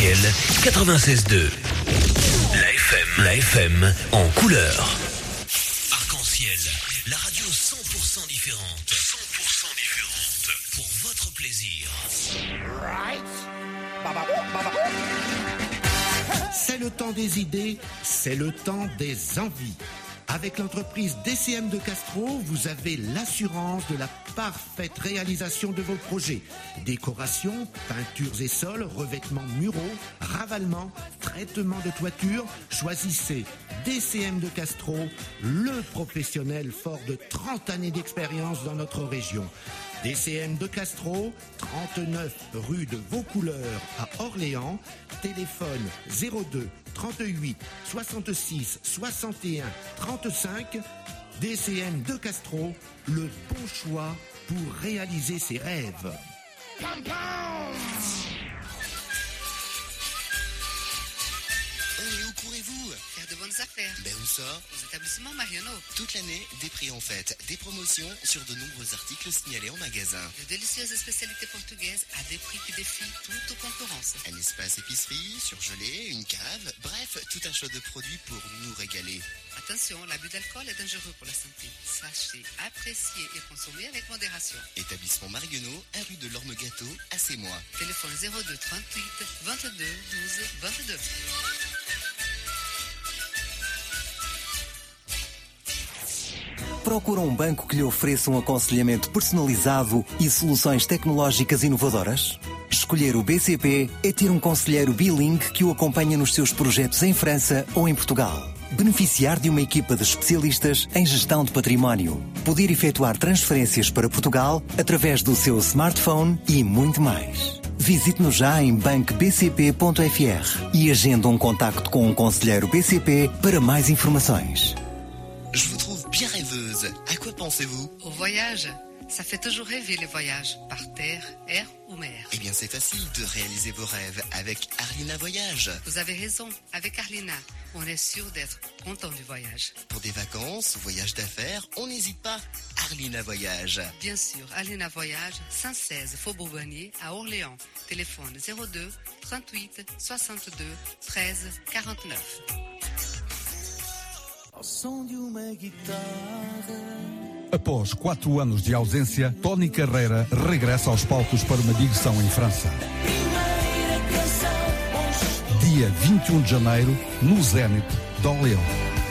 Arc-en-Ciel 96.2. La FM en couleur. Arc-en-Ciel, la radio 100% différente. 100% différente. Pour votre plaisir. C'est le temps des idées, c'est le temps des envies. Avec l'entreprise DCM de Castro, vous avez l'assurance de la parfaite réalisation de vos projets. Décoration, peintures et sols, revêtements muraux, ravalement, traitement de toiture. Choisissez DCM de Castro, le professionnel fort de 30 années d'expérience dans notre région. DCM de Castro, 39 rue de Vaucouleurs à Orléans, téléphone 02 38 66 61 35. DCM de Castro, le bon choix pour réaliser ses rêves. Et où courez-vous? Faire de bonnes affaires. Ben où ça? Aux établissements Marionneau. Toute l'année, des prix en fête, des promotions sur de nombreux articles signalés en magasin. De délicieuses spécialités portugaises à des prix qui défient toute concurrence. Un espace épicerie, surgelé, une cave, bref, tout un choix de produits pour nous régaler. Attention, l'abus d'alcool est dangereux pour la santé. Sachez apprécier et consommer avec modération. Établissement Marionneau, 1 rue de l'Orme-Gâteau, à Sémois. Téléphone 02 38 22 12 22. Procura um banco que lhe ofereça um aconselhamento personalizado e soluções tecnológicas inovadoras? Escolher o BCP é ter um conselheiro bilingue que o acompanha nos seus projetos em França ou em Portugal. Beneficiar de uma equipa de especialistas em gestão de património. Poder efetuar transferências para Portugal através do seu smartphone e muito mais. Visite-nos já em bancobcp.fr e agende um contacto com um conselheiro BCP para mais informações. Je vous trouve bien rêveuse. À quoi pensez-vous? Au voyage. Ça fait toujours rêver les voyages, par terre, air ou mer. Eh bien, c'est facile de réaliser vos rêves avec Arlina Voyage. Vous avez raison, avec Arlina, on est sûr d'être content du voyage. Pour des vacances ou voyages d'affaires, on n'hésite pas. Arlina Voyage. Bien sûr, Arlina Voyage, 116 Faubourg Bonnier à Orléans. Téléphone 02 38 62 13 49. Após 4 anos de ausência, Tony Carreira regressa aos palcos para uma digressão em França. Dia 21 de janeiro, no Zénith de Orléans.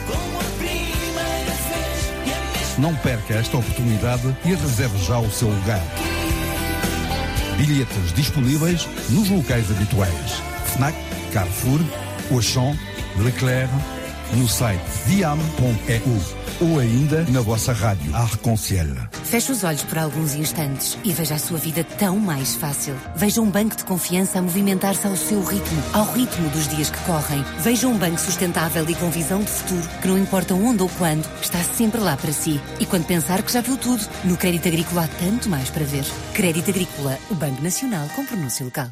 Não perca esta oportunidade e reserve já o seu lugar. Bilhetes disponíveis nos locais habituais: Fnac, Carrefour, Auchan, Leclerc, no site diam.eu ou ainda na vossa rádio Arc-en-Ciel. Feche os olhos por alguns instantes e veja a sua vida tão mais fácil. Veja um banco de confiança a movimentar-se ao seu ritmo, ao ritmo dos dias que correm. Veja um banco sustentável e com visão de futuro, que não importa onde ou quando, está sempre lá para si. E quando pensar que já viu tudo, no Crédito Agrícola há tanto mais para ver. Crédito Agrícola, o Banco Nacional com pronúncia local.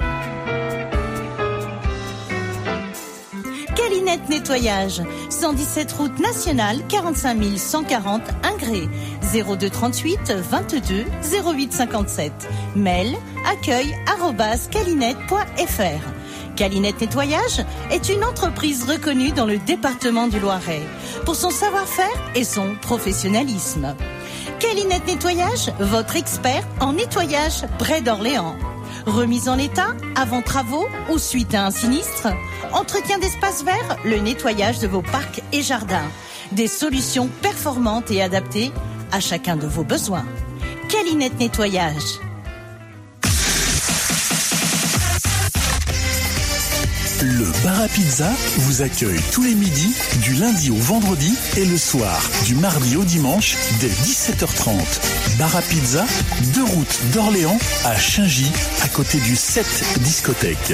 Calinette Nettoyage, 117 route nationale, 45 140 Ingré, 02 38 22 08 57. Mail accueil@calinette.fr. Calinette Nettoyage est une entreprise reconnue dans le département du Loiret pour son savoir-faire et son professionnalisme. Calinette Nettoyage, votre expert en nettoyage près d'Orléans. Remise en état, avant travaux ou suite à un sinistre. Entretien d'espaces verts, le nettoyage de vos parcs et jardins. Des solutions performantes et adaptées à chacun de vos besoins. Calinette Nettoyage. Le Bar à Pizza vous accueille tous les midis, du lundi au vendredi et le soir, du mardi au dimanche, dès 17h30. Bar à Pizza, 2 routes d'Orléans à Chaingy, à côté du 7 discothèque.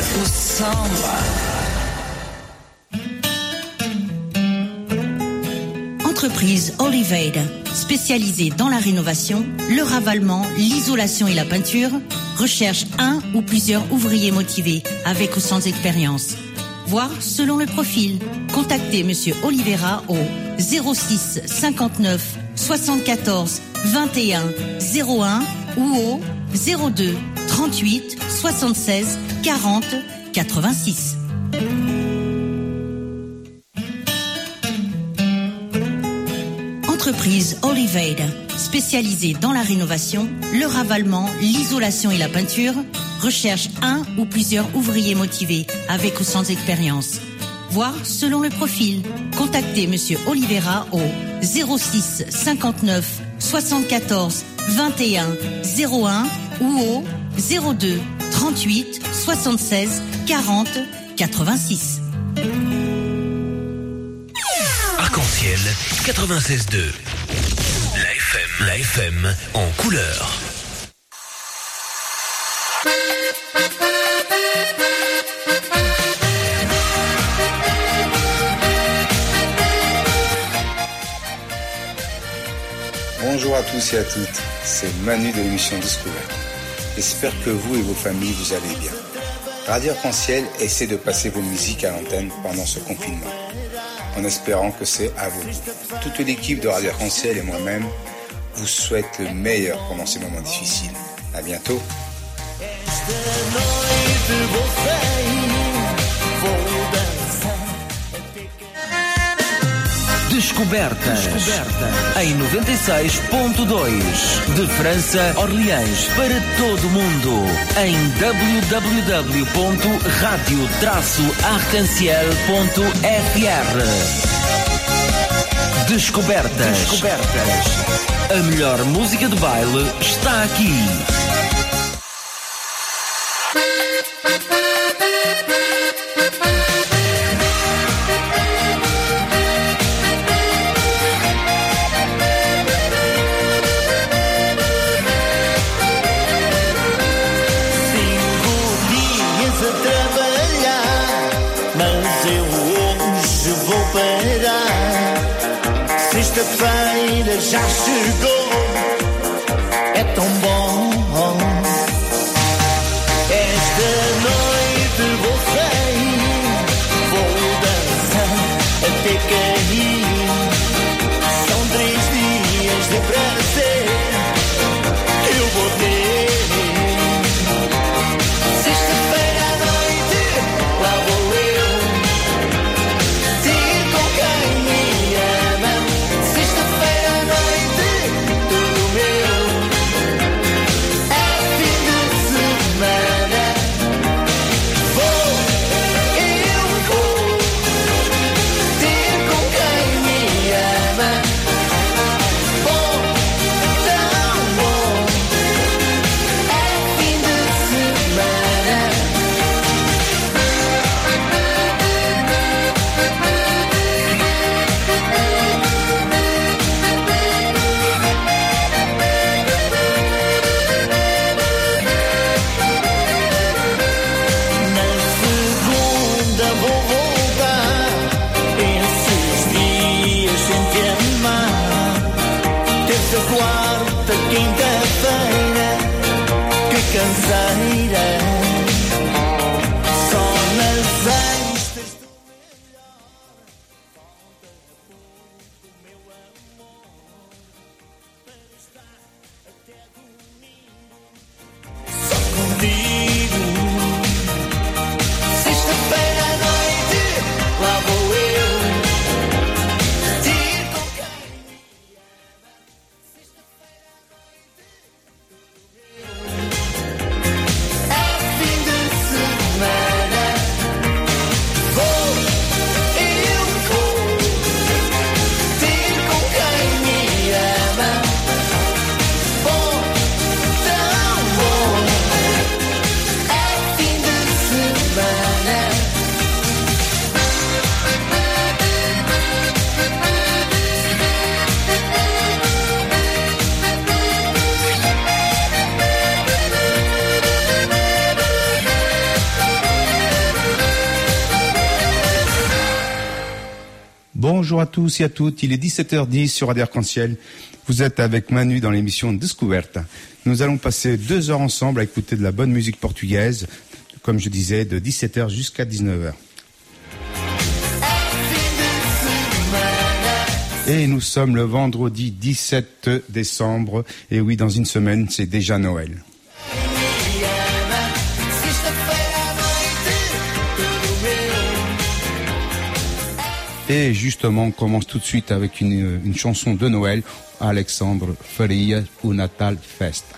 Entreprise Oliveira, spécialisée dans la rénovation, le ravalement, l'isolation et la peinture, recherche un ou plusieurs ouvriers motivés, avec ou sans expérience. Voire selon le profil. Contactez Monsieur Oliveira au 06 59 74 21 01 ou au 02 38 76 40 86. Entreprise Oliveira, spécialisée dans la rénovation, le ravalement, l'isolation et la peinture, recherche un ou plusieurs ouvriers motivés avec ou sans expérience. Voire selon le profil. Contactez Monsieur Oliveira au 06 59 74 21 01 ou au 02 38 76 40 86. Arc-en-ciel 96.2. La FM en couleur. Bonjour à tous et à toutes, c'est Manu de l'émission Découverte. J'espère que vous et vos familles vous allez bien. Radio Arc-en-ciel essaie de passer vos musiques à l'antenne pendant ce confinement, en espérant que c'est à vos goûts. Toute l'équipe de Radio Arc-en-ciel et moi-même vous souhaite le meilleur pendant ces moments difficiles. À bientôt. Descobertas em 96.2 de França, Orleans, para todo o mundo em www.radio-arcanciel.fr. Descobertas. A melhor música de baile está aqui. Sexta-feira já chegou, é tão bom. Esta noite vou sair, vou dançar até cair. São 3 dias de prazer que eu vou ter. Sexta-feira à noite, lá vou eu ter com quem me ama. Sexta-feira à noite, tudo meu. É fim de semana. Vou, eu vou ter com quem me ama. Bom, tão bom. É fim de semana. Na segunda vou voltar, esses dias sem te amar. Terça, quarta, quinta-feira, que canseira. Só nas sextas do só contigo. Sexta-feira à noite, lá vou eu ter com quem me ama. Sexta-feira à noite, é fim de semana. Vou, eu vou ter com quem me ama. Bom, tão bom. É fim de semana. Bonjour à tous et à toutes, il est 17h10 sur Radio Arc-en-Ciel. Vous êtes avec Manu dans l'émission Descouverte. Nous allons passer 2 heures ensemble à écouter de la bonne musique portugaise, comme je disais, de 17h jusqu'à 19h. Et nous sommes le vendredi 17 décembre, et oui, dans une semaine, c'est déjà Noël. Sexta-feira à noite, Et justement, on commence tout de suite avec une chanson de Noël, Alexandre Faria, O Natal Festa.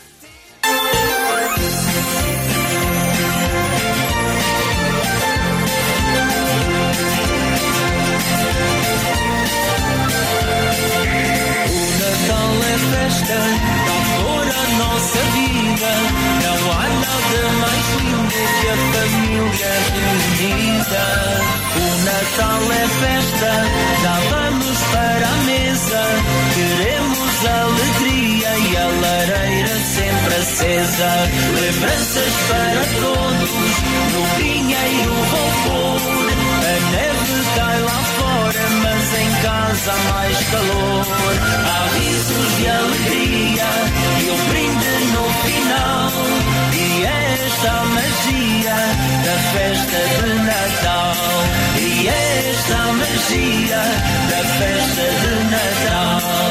Nossa vida, não há nada mais lindo que a família reunida. O Natal é festa, já vamos para a mesa. Queremos alegria e a lareira sempre acesa. Lembranças para todos, no pinheiro vou pôr. A neve cai lá fora, mas em casa há mais calor. Há risos de alegria e um brinde no final. E esta magia da festa de Natal. E esta magia da festa de Natal.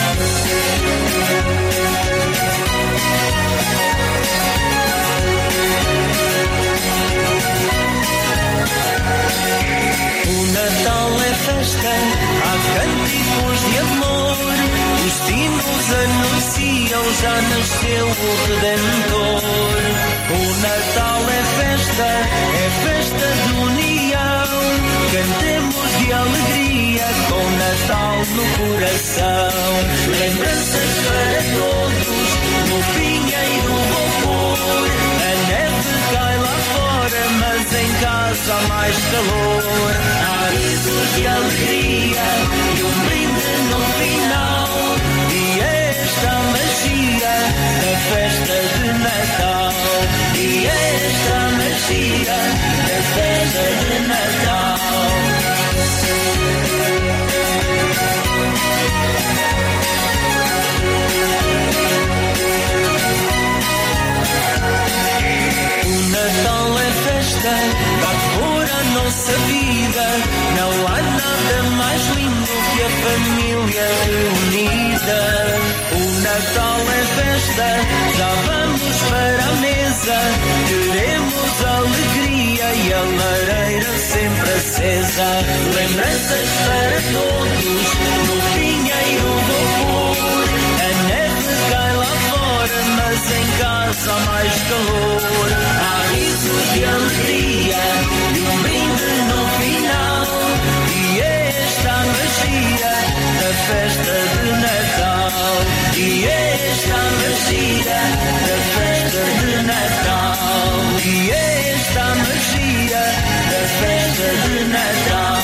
O Natal é festa, há cânticos de amor. Os sinos anunciam, já nasceu o Redentor. O Natal é festa de união. Cantemos de alegria, com Natal no coração. Lembranças para todos, no pinheiro vou pôr. A neve cai lá fora, mas em casa há mais calor. Há risos de alegria e um brinde no final. E esta magia da festa de Natal. E esta magia da festa de Natal. O Natal é festa, dá cor à nossa vida. Não há nada mais lindo que a família reunida. O Natal é festa, já vamos para a mesa. Queremos alegria e a lareira sempre acesa. Lembranças para todos, no pinheiro vou pôr. A neve cai lá fora, mas em casa há mais calor. Há risos de alegria e um brinde no final. E esta magia da festa de Natal. E esta magia da festa de Natal. E esta magia da festa de Natal.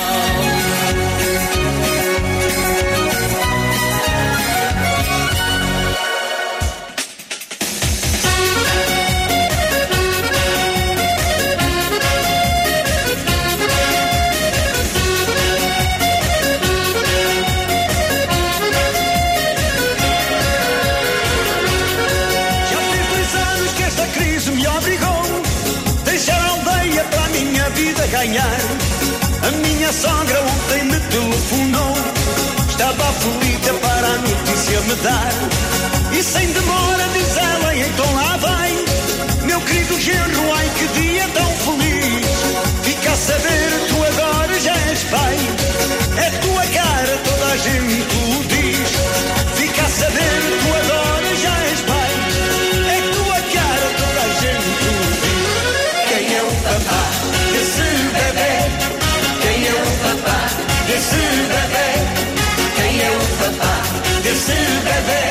Ganhar. A minha sogra ontem me telefonou, estava aflita para a notícia me dar. E sem demora diz ela, então lá vai. Meu querido genro, ai que dia tão feliz. Fica a saber, tu agora já és pai. É tua cara, toda a gente o diz. Fica a saber, tu agora já és pai. É tua cara, toda a gente o diz. Quem é o papá desse bebê? Quem é o papá desse bebê? Quem é o papá desse bebê?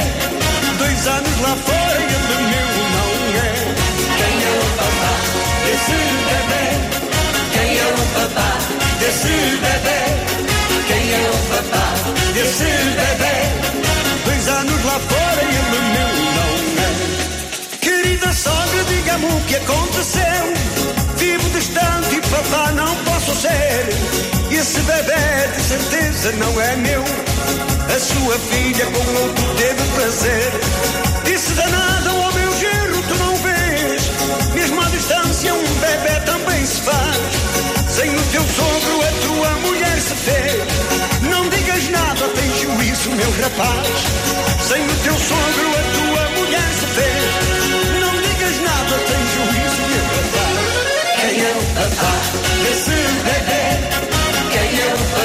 2 anos lá fora e ele meu não é. Quem é o papá desse bebê? Quem é o papá desse bebê? Quem é o papá desse bebê? 2 anos lá fora e ele meu não é. Querida sogra, diga-me o que aconteceu. Vivo distante e papá não posso ser. Esse bebê de certeza não é meu. A sua filha com outro teve prazer. Disse danada ao meu genro, tu não vês. Mesmo à distância um bebê também se faz. Sem o teu sogro a tua mulher se fez. Não digas nada, tem juízo meu rapaz. Sem o teu sogro a tua mulher se fez. Não digas nada, tem juízo meu rapaz. Quem é o papá desse bebê? Quem é o papá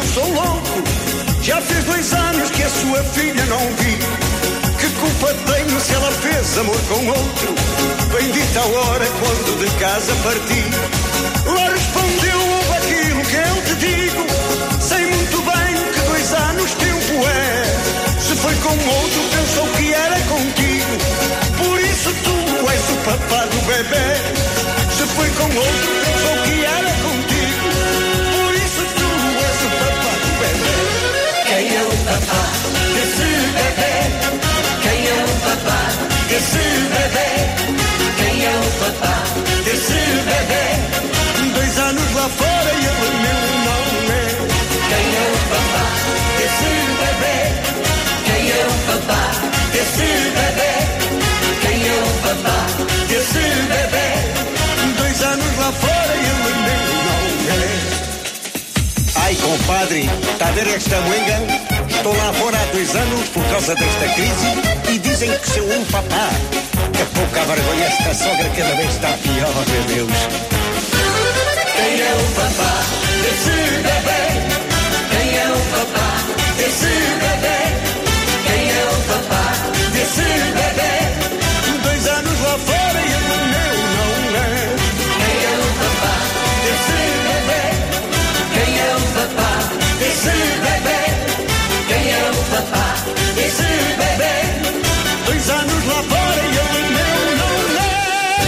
sou louco. Já fez 2 anos que a sua filha não vi. Que culpa tenho se ela fez amor com outro? Bendita a hora quando de casa parti. Lá respondeu, ouve aquilo que eu te digo. Sei muito bem que 2 anos tempo é. Se foi com outro pensou que era contigo. Por isso tu és o papá do bebê. Se foi com outro pensou que era contigo. Por isso tu és o papá do bebê. Quem é o papá desse bebê? Quem é o papá desse bebê? Quem é o papá desse bebê? 2 anos lá fora e ele meu não é. Quem é o papá desse bebê? Quem é o papá desse bebê? Quem é o papá desse bebê? 2 anos lá fora e ele meu não é. Ai, compadre, está a ver esta moenga? Estou lá fora há 2 anos por causa desta crise e dizem que sou um papá. Que pouca vergonha, esta sogra cada vez está pior, meu Deus. Quem é o papá desse bebê? Quem é o papá desse bebê? Quem é o papá desse bebê? 2 anos lá fora e ele meu não é. Quem é o papá desse bebê? Quem é o papá desse bebê? Quem é o papá desse bebê? 2 anos lá fora e ele meu não é.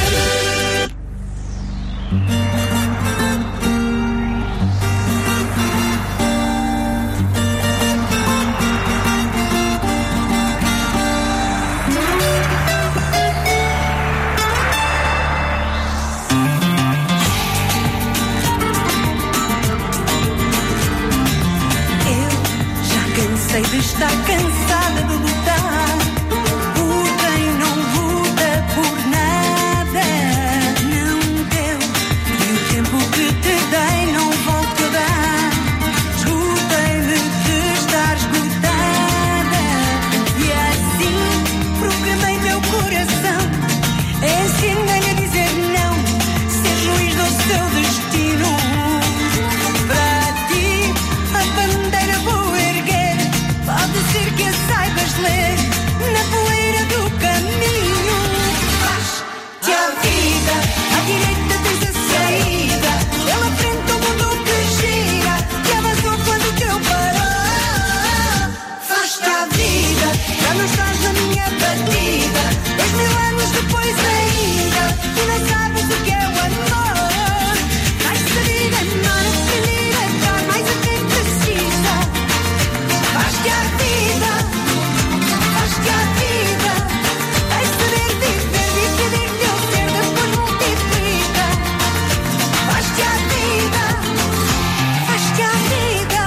Cansei de estar cansada de lutar por quem não luta por nada. Não deu, e o tempo que te dei não volto a dar. Escutei-me de estar esgotada e assim programei meu coração. Ensinei-lhe a dizer não, ser juiz do seu destino. Para ti a bandeira vou erguer. Pode ser que a saibas ler na poeira do caminho. Faz-te a vida, à direita tens a saída. Pela frente o mundo que gira, que avançou quando o teu parou. Faz-te a vida, já não estás na minha batida. 2000 anos depois ainda, tu não sabes o que é o amor. Faz-te a vida, não aprender a dar mais a quem precisa. Faz-te a vida, faz-te a vida. Vais saber viver, decidir que eu ser, depois multiplica. Faz-te a vida, faz-te a vida.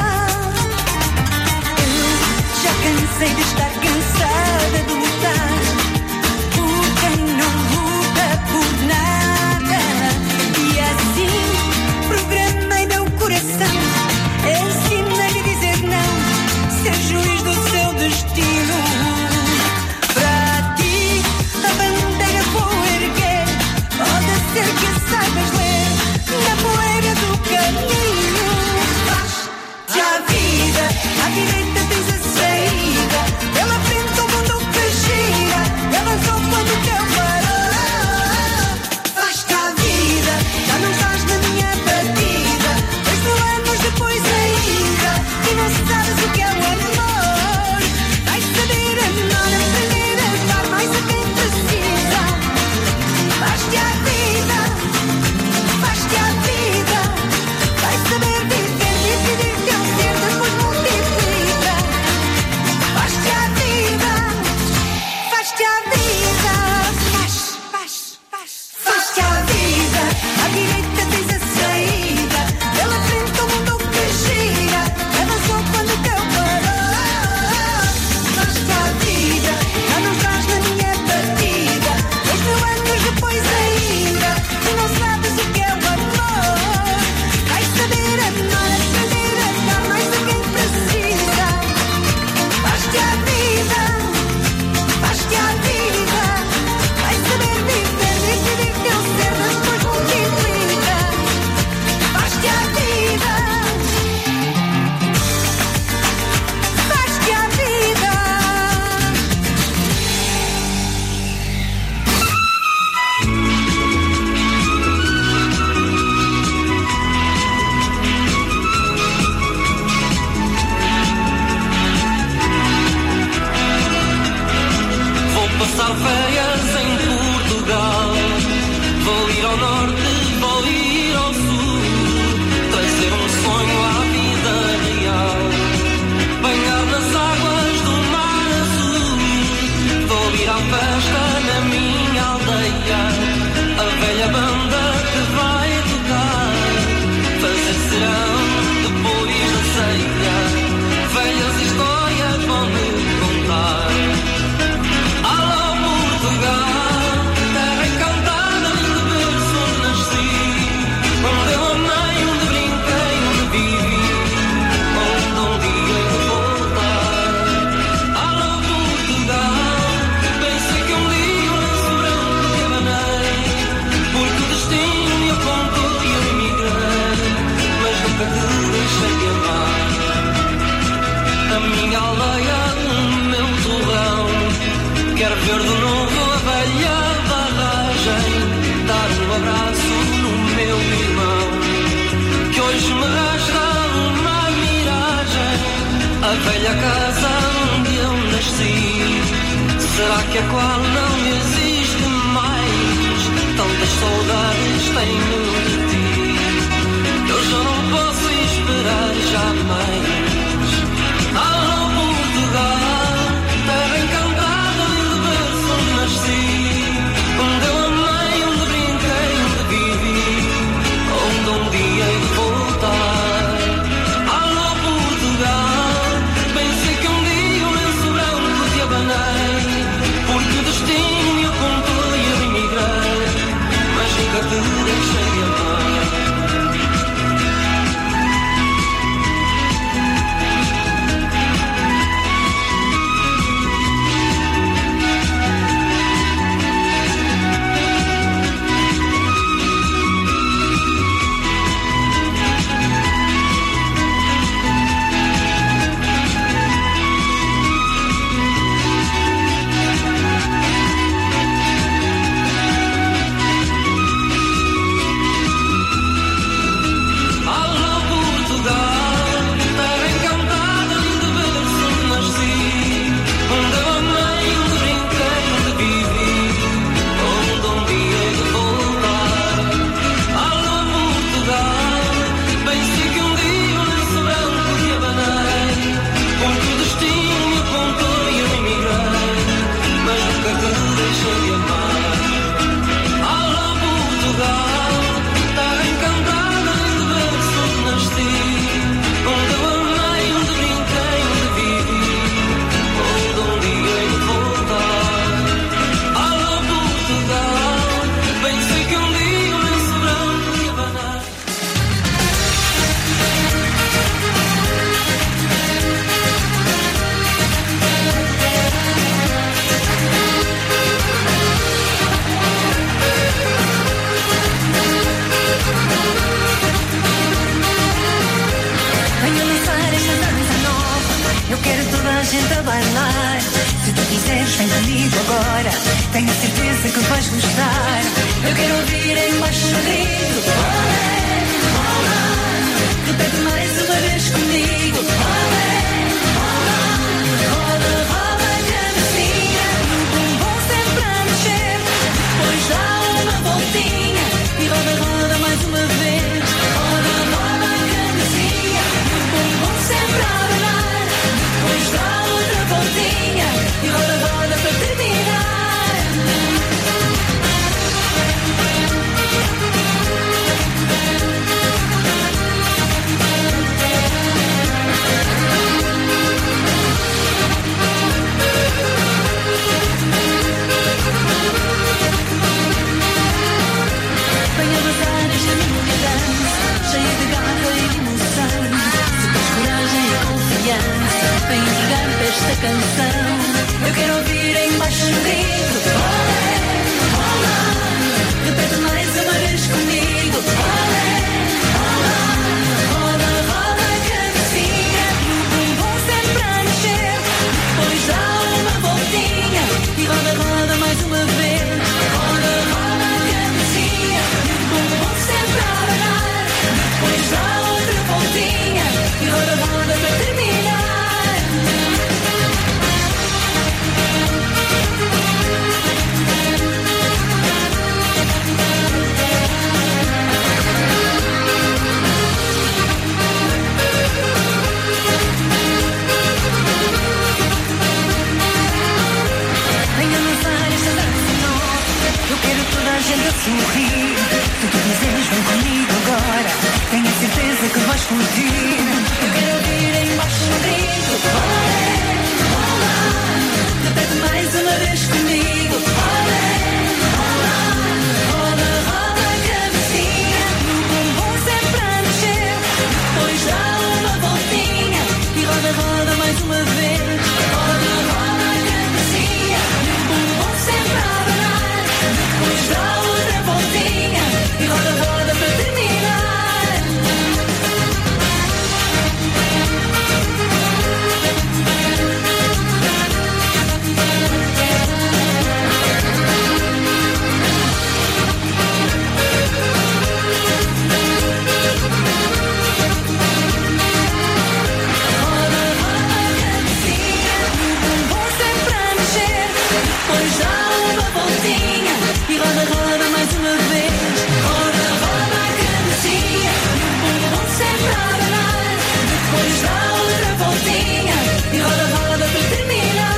Eu já cansei de estar cansada de lutar por quem não luta por nada. E assim programei meu coração. Ensinei-lhe a dizer não, ser juiz do seu destino. Para ti a bandeira vou erguer. Pode ser que saibas ler na poeira do caminho. Faz-te a vida, à direita tens a saída. Pela frente o mundo que gira, e avançou quando o teu parou. Faz-te a vida, já não estás na minha batida. 2000 anos depois ainda, e não sabes o que é o amor. Vais saber amar, aprender a dar mais a quem precisa. Faz-te a vida, faz-te a vida. Vais saber viver, decidir que eu ser, depois multiplica. Faz-te a vida, faz-te a vida. Faz-te a vida, à direita tens a saída. Pela frente o mundo que gira, avançou quando o teu parou. passar férias em Portugal. Vou ir ao norte, vou ir ao sul, trazer um sonho à vida real. Banhar nas águas do mar azul, vou ir à festa na minha aldeia. A velha banda que vai tocar, fazer serão depois da ceia. Velhas histórias vão me contar. Alô Portugal, terra encantada, lindo berço onde nasci, onde eu amei, onde brinquei, onde vivi, onde um dia hei de voltar. Alô Portugal, pensei que um dia o lenço branco te abanei, porque o destino me apontou e eu emigrei, mas nunca te deixei de amar. A minha aldeia, o meu torrão, quero ver de novo a velha barragem, dar um abraço no meu irmão, que hoje me resta uma miragem. A velha casa onde eu nasci, será que a qual não existe mais? Tantas saudades tenho de ti, eu já não posso esperar jamais. Alô Portugal, terra encantada, lindo berço onde nasci, onde eu amei, onde brinquei, onde vivi, onde um dia hei de voltar. Alô Portugal, pensei que um dia o lenço branco te abanei, porque o destino me apontou e eu emigrei, mas nunca te deixei de amar. Alô Portugal, terra encantada, lindo berço onde nasci, onde eu amei, onde brinquei, onde vivi, onde um dia hei de voltar. Alô Portugal, pensei que um dia o lenço branco te abanei, porque o destino me apontou e eu emigrei, mas nunca te deixei de amar. Alô Portugal, terra encantada, lindo berço onde nasci, onde eu amei, onde brinquei, onde vivi, onde um dia hei de voltar. Alô Portugal, pensei que um dia o lenço branco te abanei. Venho lançar esta dança nova, eu quero toda a gente a bailar. Se tu quiseres, vem comigo agora, tenho certeza que vais gostar. Eu quero ouvir em baixo grito, olé, olá. Repete mais uma vez comigo, olé, olá. Roda, roda a cabecinha, o bumbum sempre a mexer. Depois dá uma voltinha e roda, roda mais uma vez. Roda, roda a cabecinha, o bumbum sempre a abanar. Depois dá outra voltinha e roda, roda para terminar. Venha dançar esta minha dança, cheia de garra e de emoção. Se tens coragem e confiança, vem entregar-te esta canção. Eu quero ouvir em baixo grito, olé, olá. Repete mais uma vez comigo, olé, olá. Roda, roda a cabecinha, o bumbum sempre a mexer. Depois dá uma voltinha e roda, roda mais uma vez. Roda, roda a cabecinha, o bumbum sempre a abanar. Depois dá outra voltinha e roda, roda para terminar. roda mais uma vez. Roda, roda a cabecinha, e o bumbum sempre a abanar. Depois dá outra voltinha e roda, roda para terminar. Depois dá uma voltinha e roda, roda mais uma vez. Roda, roda a cabecinha e o bumbum sempre a abanar. Depois dá outra voltinha e roda, roda para terminar.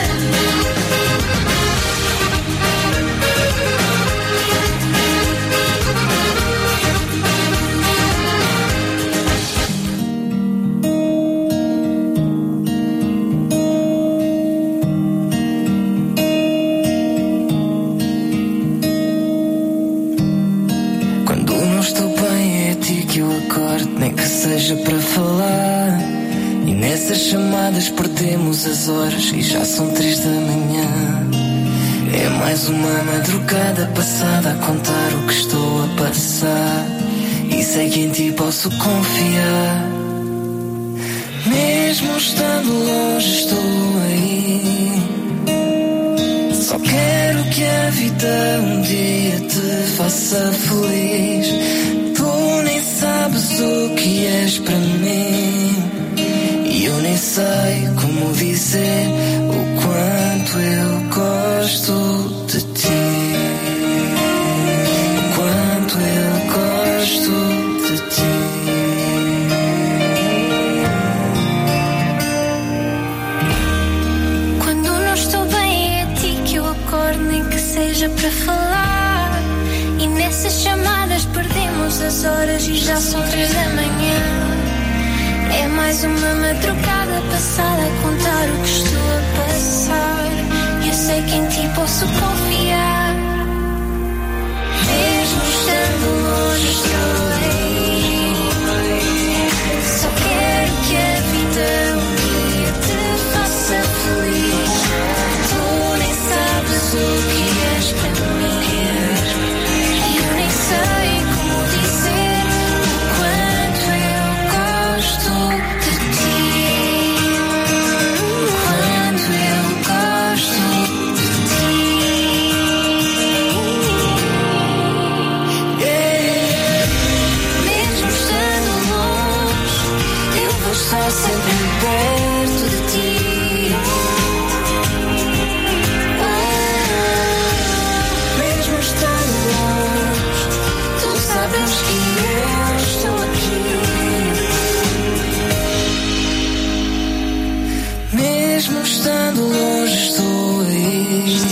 Nem que seja para falar. E nessas chamadas perdemos as horas e já são 3 da manhã. É mais uma madrugada passada a contar o que estou a passar. E sei que em ti posso confiar. Mesmo estando longe estou aí. Só quero que a vida um dia te faça feliz. Tu nem sabes o que és para mim. E eu nem sei como dizer o quanto eu gosto de ti. Quanto eu gosto de ti. Quando não estou bem é a ti que eu acordo, nem que seja para falar. E nessas chamadas perdemos as horas e já são 3 da manhã. É mais uma madrugada passada a contar o que estou a passar. Eu sei que em ti posso confiar. Mesmo estando longe estou aí. Só quero que a vida um dia te faça feliz. Tu nem sabes o que és para mim. Eu nem sei como dizer o quanto eu gosto de ti. Quanto eu gosto de ti. Mesmo estando longe, eu vou estar sempre perto de ti. Mesmo estando longe, tu sabes que eu estou aqui. Mesmo estando longe estou aí.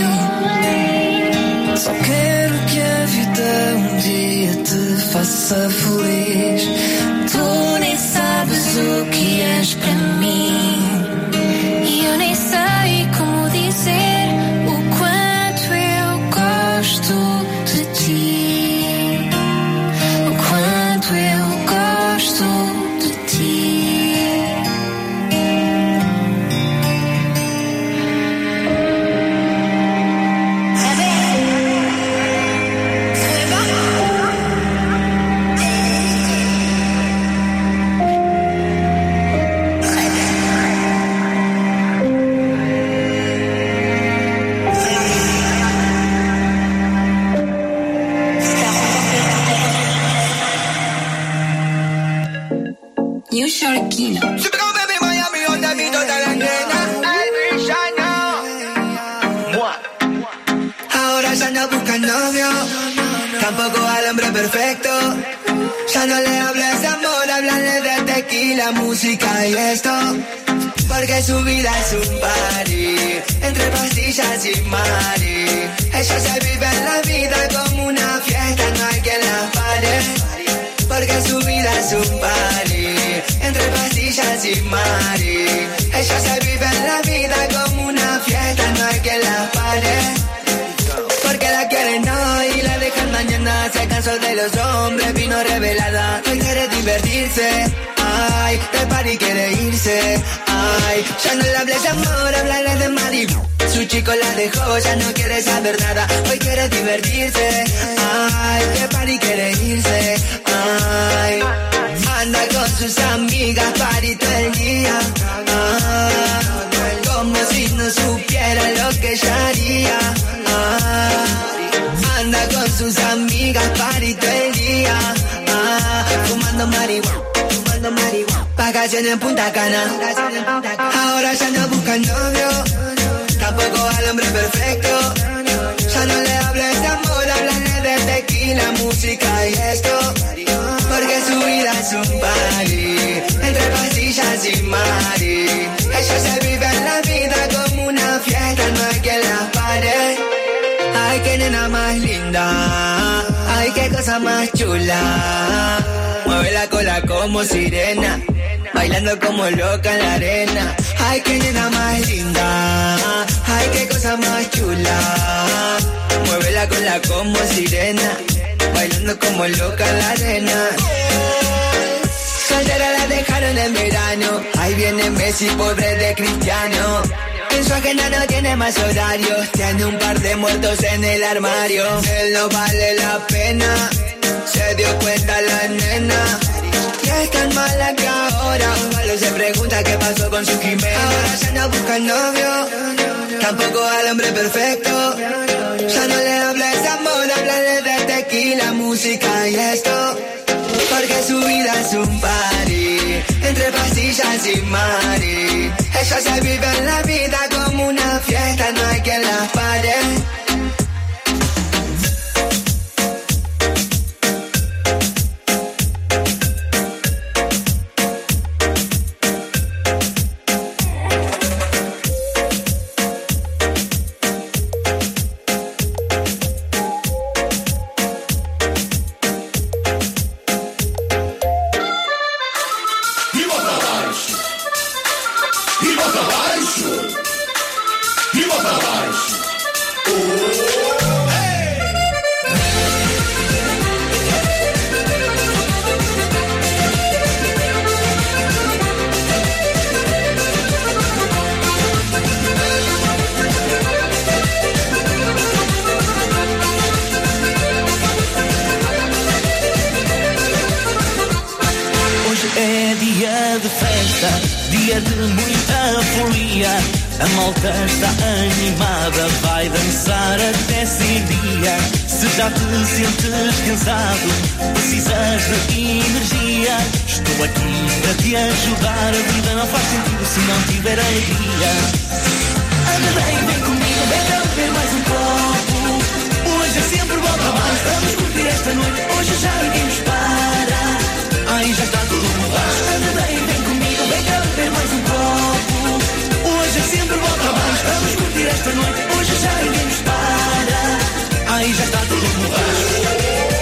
Só quero que a vida um dia te faça feliz. Tu nem sabes o que és para mim. E eu nem sei como dizer o quanto eu gosto de ti. O quanto eu gosto de ti. New Sharkino. Ahora ya no busca novio, tampoco al hombre perfecto. Ya no le hables de amor, háblale de tequila, música y esto. Porque su vida es un party, entre pastillas y mari. Ella se vive la vida como una fiesta, no hay quien la pare. Porque su vida es un party, entre pastillas y mari. Ella se vive la vida como una fiesta, no hay quien la pare. Porque la quieren hoy y la dejan mañana. Se cansó de los hombres, vino revelada. Hoy quiere divertirse, ay, del party quiere irse, ay. Ya no le hables de amor, háblale de marihuana. Su chico la dejó, ya no quiere saber nada. Hoy quiere divertirse. Ay, de party quiere irse. Ay, anda con sus amigas, party todo el día. Ay, como si no supiera lo que ella haría. Ay, anda con sus amigas, party todo el día. Ay, fumando marihuana. Vacaciones en Punta Cana. Ahora ya no busca novio, tampoco al hombre perfecto. Ya no le hables de amor, háblale de tequila, música y esto. Porque su vida es un party, entre pastillas y mari. Ella se vive en la vida como una fiesta, no hay quien la pare. Ay, qué nena más linda, ay, qué cosa más chula. Mueve la cola como sirena, bailando como loca en la arena. Ay, qué nena más linda, ay, qué cosa más chula. Mueve la cola como sirena, bailando como loca en la arena. Soltera la dejaron en verano, ahí viene Messi, pobre de Cristiano. En su agenda no tiene más horarios, tiene un par de muertos en el armario. Él no vale la pena, se dio cuenta la nena. Y es tan mala que ahora Pablo se pregunta qué pasó con su Jimena. Ahora ya no busca novio, tampoco al hombre perfecto. Ya no le hables de amor, háblale de tequila, música y esto. Porque su vida es un party, entre pastillas y mari. Ella se vive en la vida como una fiesta, no hay quien la pare. Dia de muita folia, a malta está animada, vai dançar até ser dia. Se já te sentes cansado, precisas de energia, estou aqui para te ajudar. A vida não faz sentido se não tiver alegria. Anda bem, vem comigo, vem para beber mais um copo. Hoje é sempre bom trabalho, vamos curtir esta noite. Hoje já ninguém nos para, aí já está tudo no baixo. Anda bem, vem comigo, vem cá beber mais um copo. Hoje é sempre bom trabalho, vamos curtir esta noite. Hoje já ninguém nos para, aí já está tudo no baixo.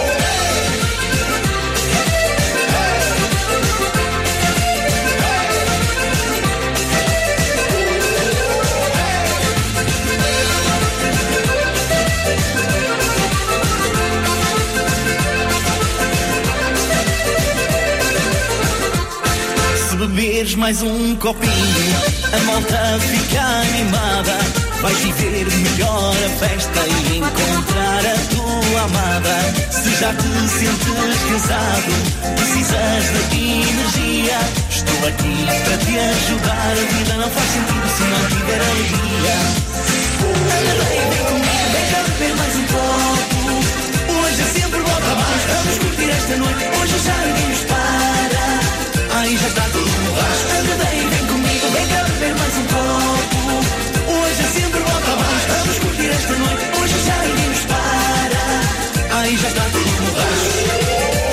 Beberes mais um copinho, a malta fica animada. Vais viver melhor a festa e encontrar a tua amada. Se já te sentes cansado, precisas de energia, estou aqui para te ajudar. A vida não faz sentido se não tiver alegria. Anda bem, vem comigo, vem cá beber mais um copo. Hoje é sempre bom trabalho, vamos curtir esta noite. Hoje já ninguém nos para, aí já está tudo no baixo. Anda bem, vem comigo, vem cá beber mais um copo. Hoje é sempre bom trabalho, vamos curtir esta noite. Hoje já ninguém nos para, aí já está tudo no baixo.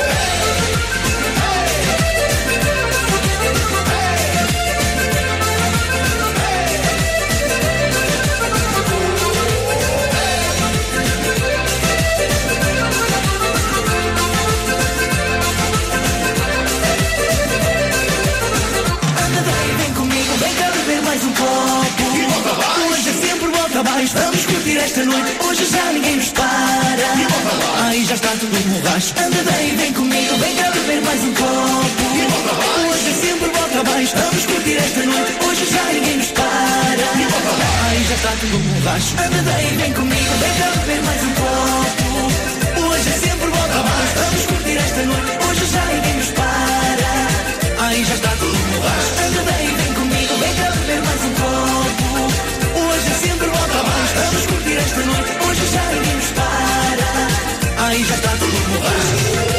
Vamos curtir esta noite, hoje já ninguém nos para, aí já está tudo no baixo. Anda bem, vem comigo, vem cá beber mais um copo. Hoje é sempre volta abaixo, vamos curtir esta noite, hoje já ninguém nos tiraste do borracho. Anda e vem comigo, vem cá beber mais um copo. Hoje é sempre volta abaixo, vamos curtir esta noite. Hoje já ninguém nos para. Aí já está tudo borracho. Anda e vem comigo, vem cá beber mais um copo. Hoje é sempre volta abaixo, vamos curtir esta noite. Hoje já ninguém nos para. Aí já está tudo borracho.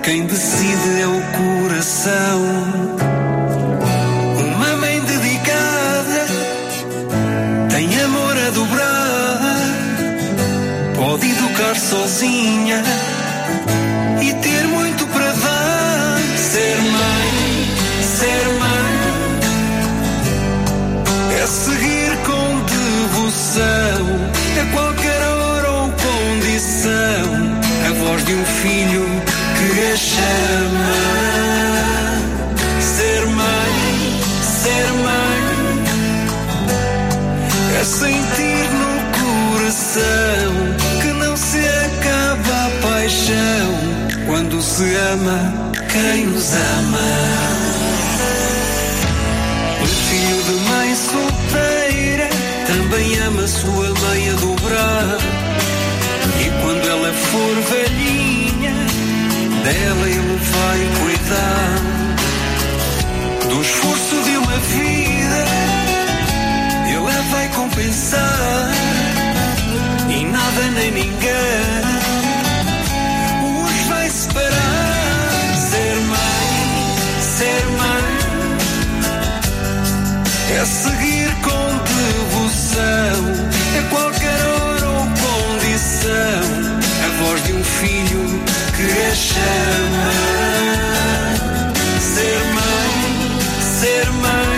quem decide é o coração. Uma mãe dedicada tem amor a dobrar, pode educar sozinha e ter muito para dar. Ser mãe é seguir com devoção, a qualquer hora ou condição, a voz de um filho que a chama. Ser mãe é sentir no coração que não se acaba a paixão quando se ama quem nos ama. O filho de mãe solteira também ama sua mãe a dobrar, e quando ela for velhinha dela ele vai cuidar. Do esforço de uma vida ela vai compensar, e nada nem ninguém os vai separar. Ser mãe é seguir com devoção, a qualquer hora ou condição, a voz de um filho que a chama. Ser mãe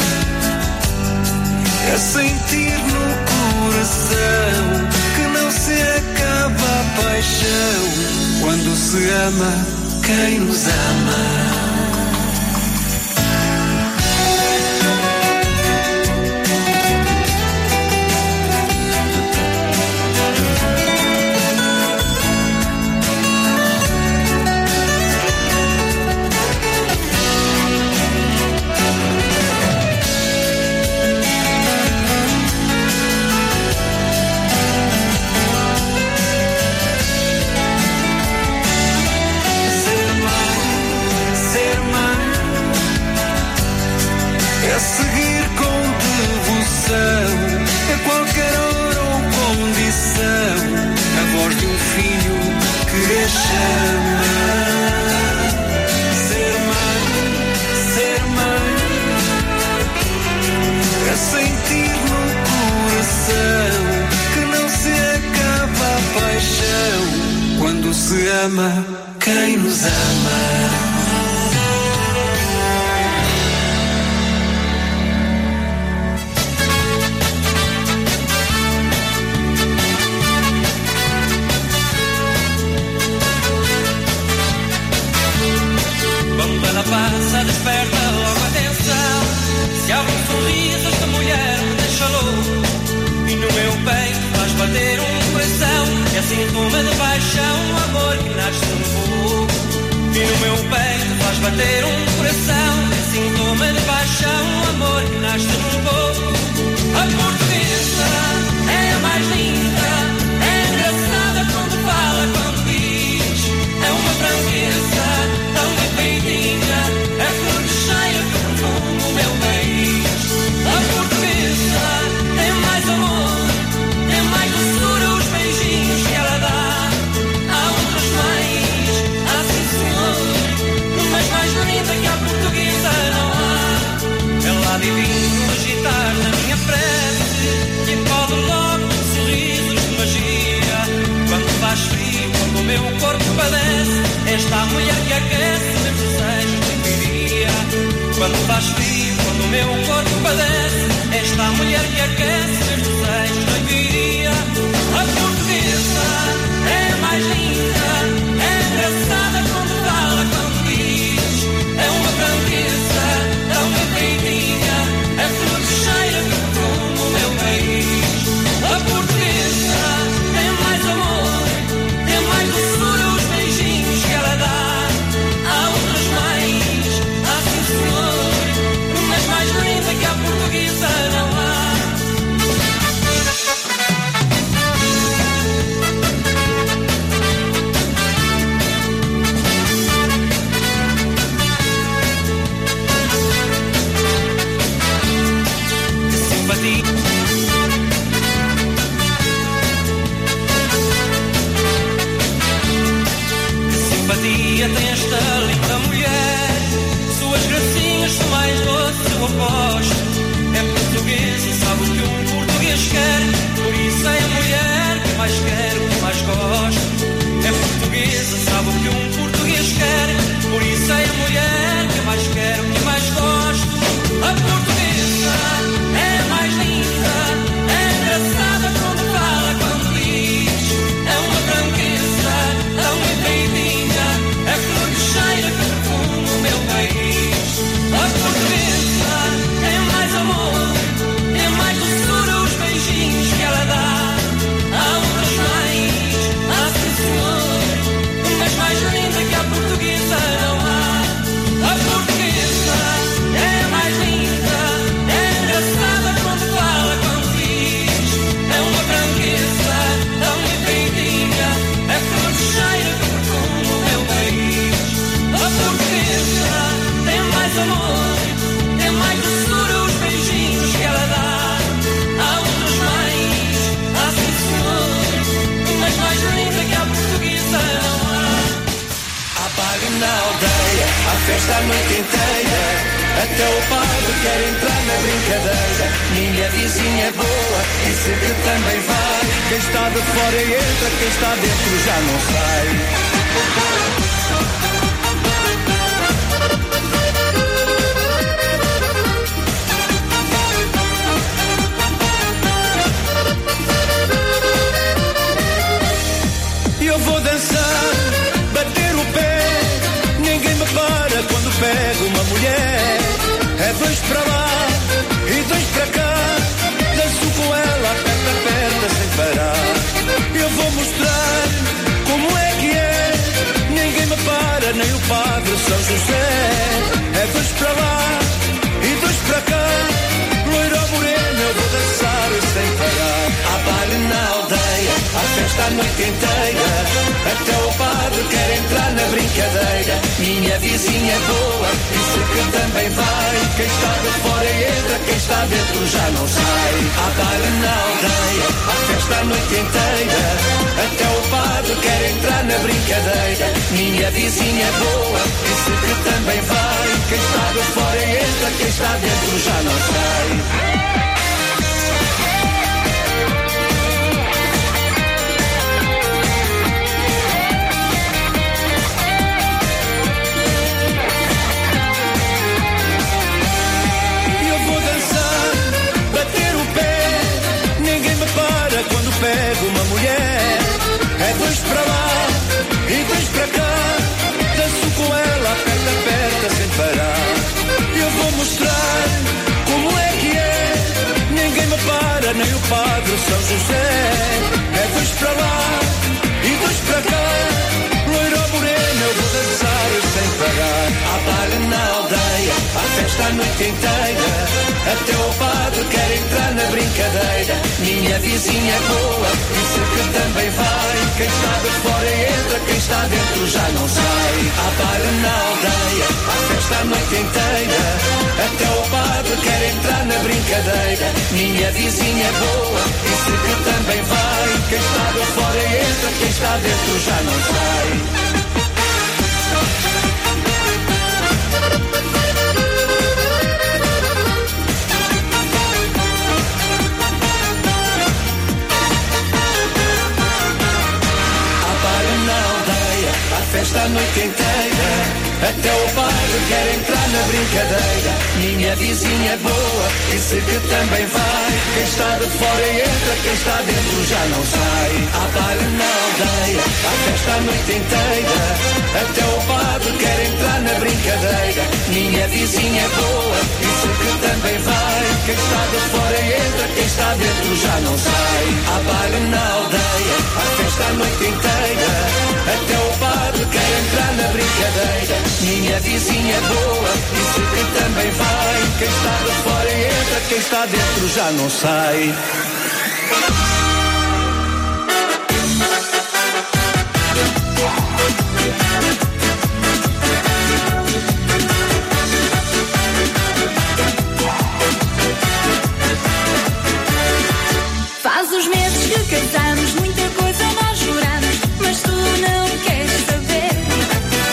é sentir no coração que não se acaba a paixão quando se ama quem nos ama. Seguir com devoção, a qualquer hora ou condição, a voz de um filho que a chama. Ser mãe é sentir no coração que não se acaba a paixão quando se ama quem nos ama. Ela passa, desperta logo a atenção. Se algum sorriso esta mulher me deixa louco, e no meu peito faz bater um coração, é sintoma de paixão, um amor que nasce no fogo. E no meu peito faz bater um coração, é sintoma de paixão, um amor que nasce no fogo. A portuguesa é a mais linda, é engraçada quando fala, quando diz, é uma franqueza tão bem-vinda, é flor cheia que perfuma o meu país. A portuguesa tem mais amor, tem mais doçura, os beijinhos que ela dá. Há outras mães, há sim senhor, mas mais bonita que a portuguesa não há. Ela adivinha agitar na minha prece, e pode logo sorrisos de magia. Quando faz frio, quando o meu corpo padece, esta mulher que aquece meus desejos de dia. Quando faz frio, quando o meu corpo padece, esta mulher que aquece meus desejos de dia. A portuguesa é a mais linda, é engraçada quando fala, quando diz, é uma franqueza tão bem-vinda, é flor cheia que perfuma o meu país. A portuguesa tem mais amor, tem mais doçura, os beijinhos que ela dá. Há outras mães, há sim senhor, mas mais linda que a portuguesa não há. dia tem esta linda mulher. Suas gracinhas são mais doces, eu aposto. É portuguesa, sabe o que um português quer. Por isso é a mulher que mais quero, que mais gosto. É portuguesa, sabe o que um português quer. Por isso é a mulher que mais quero, que mais gosto. A portuguesa é a mais linda, é engraçada quando fala, quando diz. É uma franqueza, tão empreendinha, é flor que cheira, que perfuma o meu país. A portuguesa tem mais amor, tem mais doçura, os beijinhos que ela dá. Há outras mães, há sim senhor, mas mais linda que a portuguesa não há. A portuguesa é a mais linda, é engraçada quando fala, quando diz. É uma franqueza, tão empreendinha, é flor de cheira que perfuma o meu país. A portuguesa tem mais amor, tem mais doçura, os beijinhos que ela dá. Há outras mães, há sim senhor, mas mais linda que a portuguesa não há. Apaga na aldeia, a festa a noite inteira. Até o padre quer entrar na brincadeira. Minha vizinha é boa, disse que também vai. Quem está de fora entra, quem está dentro já não sai. Eu vou dançar, bater o pé. Ninguém me para quando pego uma mulher. É dois para lá e dois para cá. Danço com ela, aperta, aperta sem parar. Eu vou mostrar como é que é. Ninguém me para, nem o padre São José. É dois para lá e dois para cá. Loira ou morena, eu vou dançar sem parar. Há baile na aldeia, há festa a noite inteira. Até o padre quer entrar na brincadeira. Minha vizinha é boa, disse que também vai. Quem está de fora entra, quem está dentro já não sai. Há baile na aldeia, há festa a noite inteira. Até o padre quer entrar na brincadeira. Minha vizinha é boa, disse que também vai. Quem está de fora entra, quem está dentro já não sai. Quando pego uma mulher, é dois para lá e dois para cá. Danço com ela, aperta, aperta sem parar. Eu vou mostrar como é que é. Ninguém me para, nem o padre São José. É dois para lá e dois para cá. Loira ou morena, eu vou dançar sem parar. Há baile na aldeia, há festa a noite inteira. Até o padre quer entrar na brincadeira. Minha vizinha é boa, disse que também vai. Quem está de fora entra, quem está dentro já não sai. Há baile na aldeia, há festa a noite inteira. Até o padre quer entrar na brincadeira. Minha vizinha é boa, disse que também vai. Quem está de fora entra, quem está dentro já não sai. Festa a noite inteira, até o padre quer entrar na brincadeira. Minha vizinha é boa, disse que também vai. Quem está de fora entra, quem está dentro já não sai. Há baile na aldeia, há festa a noite inteira. Até o padre quer entrar na brincadeira. Minha vizinha é boa, disse que também vai. Quem está de fora entra, quem está dentro já não sai. Há baile na aldeia, há festa a noite inteira. Até o padre quer entrar na brincadeira. Minha vizinha é boa, disse que também vai. Quem está de fora entra, quem está dentro já não sai. Faz os meses que casamos, muita coisa nós juramos, mas tu não queres saber.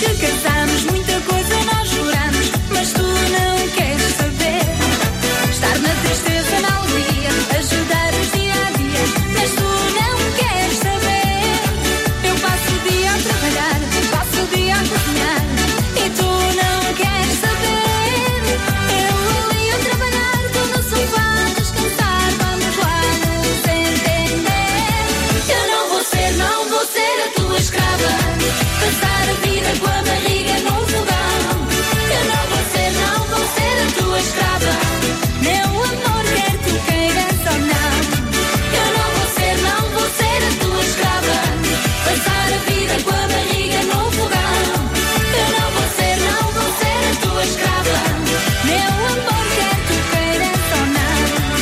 que casamos, muita coisa nós juramos, mas tu não queres saber. Estar na tristeza, na alegria, ajudar os dia a dia, mas tu não queres saber. Eu passo o dia a trabalhar, passo o dia a cozinhar, e tu não queres saber. Eu ali a trabalhar, tu no sofá a descansar, vamos lá nos entender. Eu não vou ser a tua escrava, passar a vida com a barriga no fogão. Eu não vou ser a tua escrava, meu amor, quer tu queiras ou não. Eu não vou ser a tua escrava, passar a vida com a barriga no fogão. Eu não vou ser a tua escrava, meu amor, quer tu queiras ou não.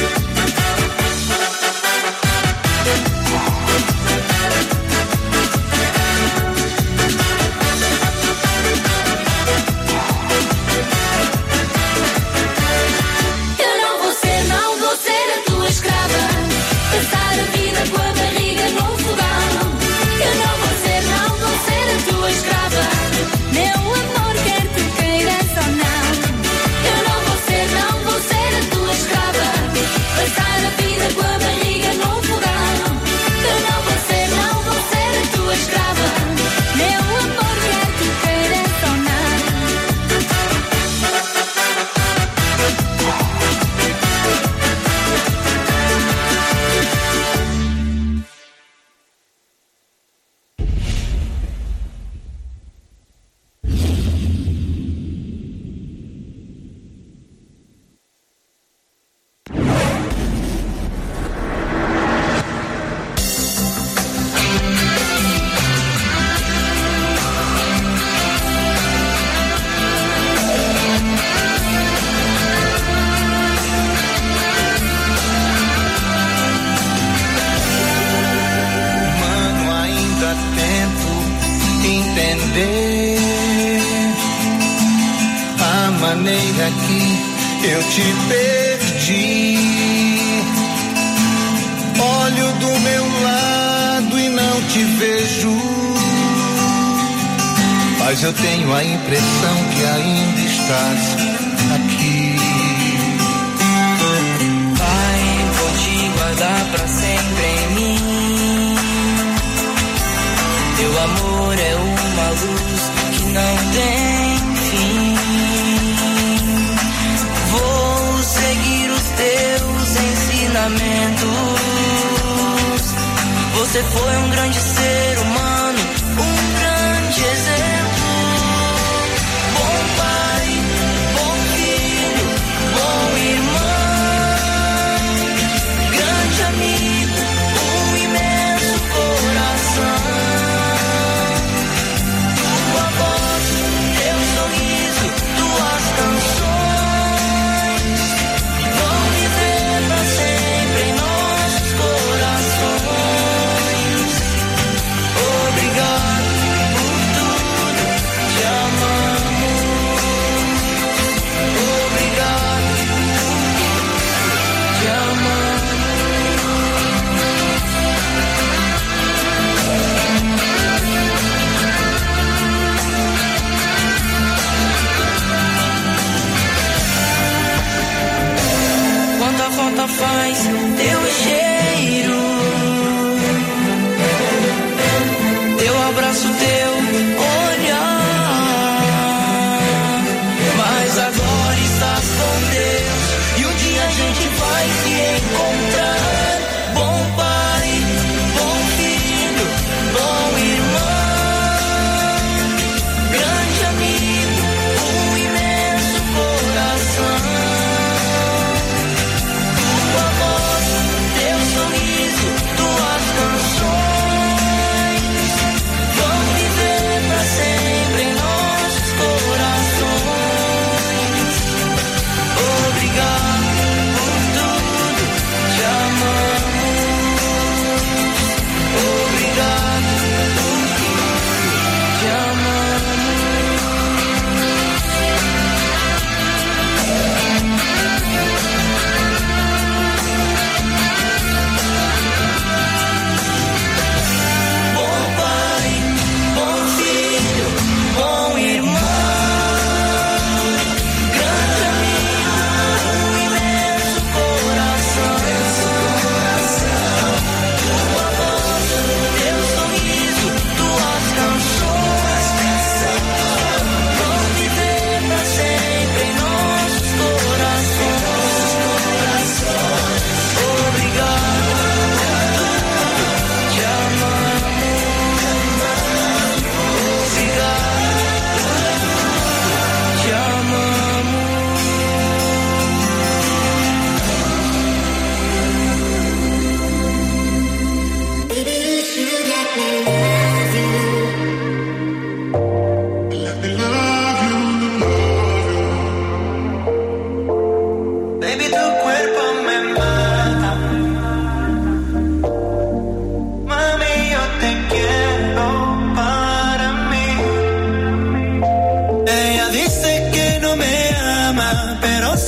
Eu não vou ser a tua escrava, passar a vida com a barriga no fogão. Eu não vou ser a tua escrava, meu amor, quer tu queiras ou não. Eu não vou ser a tua escrava, passar a vida com a barriga no fogão. Eu não vou ser a tua escrava, meu amor, quer tu queiras ou não. Mano, ainda tento entender a maneira que eu te perdi. Olho do meu lado e não te vejo, mas eu tenho a impressão que ainda estás aqui. Pai, vou te guardar pra sempre em mim. Teu amor é uma luz que não tem fim. Vou seguir os teus ensinamentos. Você foi um grande ser humano, um grande exemplo. Bom pai, bom filho, bom irmão, grande amigo, um imenso coração. Tua voz, teu sorriso, tuas canções vão viver pra sempre em nossos corações. Obrigado por tudo, te amamos. Obrigado por tudo, te amamos. Quanta falta faz teu cheiro, teu abraço, teu olhar. Mas agora estás com Deus e um dia a gente vai se encontrar. Bom pai, bom filho, bom irmão, grande amigo, um imenso coração. Tua voz, teu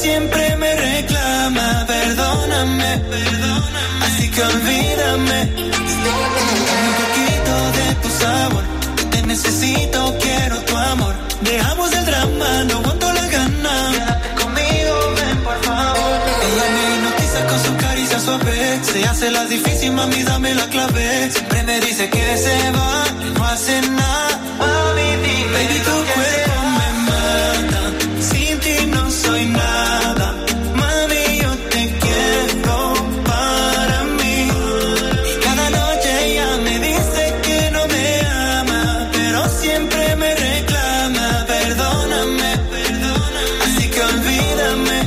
siempre me reclama. Perdóname, así que olvídame. Un poquito de tu sabor, te necesito, quiero tu amor. Dejamos el drama, no aguanto la gana. Quédate conmigo, ven por favor. Ella me hipnotiza con su caricia suave. Se hace la difícil, mami, dame la clave. Siempre me dice que se va, no hace nada. Mami, dime, baby, tu cuerpo me mata. Sin ti no soy nada. Mami, yo te quiero para mí. Y cada noche ella me dice que no me ama, pero siempre me reclama. Perdóname, así que olvídame.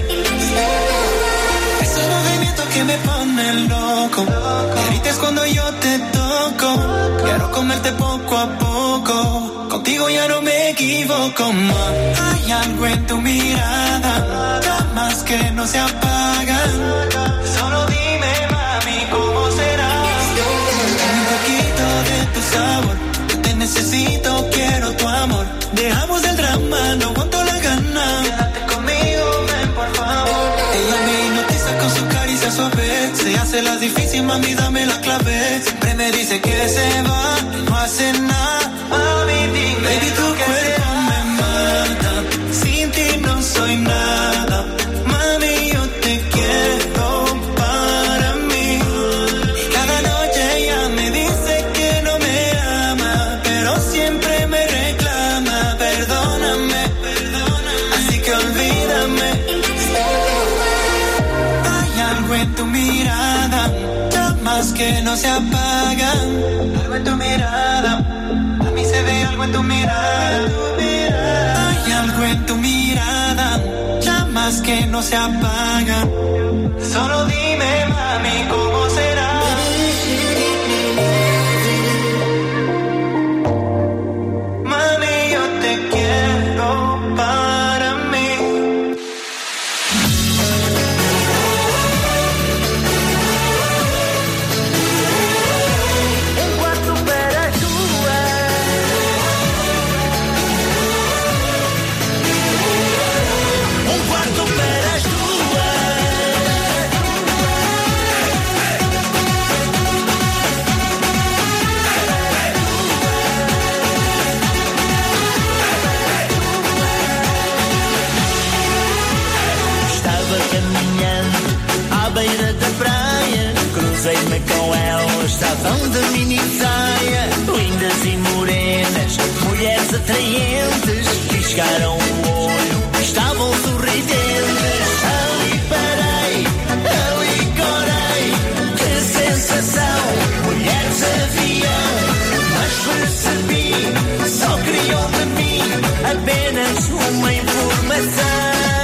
Esos movimientos que me ponen loco. Me grites cuando yo te toco. Quiero comerte poco a poco. Contigo ya no me equivoco más. Hay algo en tu mirada, llamas que no se apagan. Solo dime, mami, ¿cómo será? Un poquito de tu sabor, te necesito, quiero tu amor. Dejamos el drama, no aguanto la gana. Quédate conmigo, ven por favor. Ella me hipnotiza con su caricia suave. Se hace la difícil, mami, dame la clave. Siempre me dice que se va, no hace nada. Mami, dime, baby, tu cuerpo me mata. Sin ti no soy nada. Mami, yo te quiero para mí. Y cada noche ella me dice que no me ama, pero siempre me reclama. Perdóname, así que olvídame. Hay algo en tu mirada, llamas que no se apagan. Algo en tu mirada, a mí se ve algo en tu mirada. Hay algo en tu mirada, llamas que no se apagan. Solo dime, mami, ¿cómo será? Mami, yo te quiero para mí. Un quarto per as duas. Un quarto per as Estava caminhando à beira da praia, cruzei-me com ela, estavam de mini saia, lindas e morenas, mulheres atraentes, piscaram o olho, estavam sorridentes. Ali parei, ali corei, que sensação, mulheres avião, mas percebi, só queriam de mim apenas uma informação.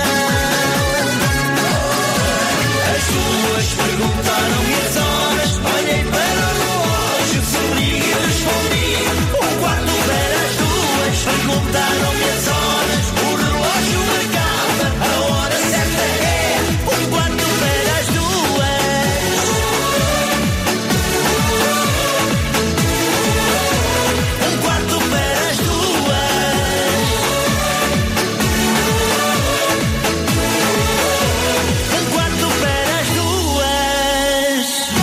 As duas perguntaram-me as horas, olhei para o relógio, sorri e respondi. Um quarto para as duas, perguntaram-me as horas, o relógio marcava, a hora certa é um quarto para as duas. Um quarto para as duas. Um quarto para as duas.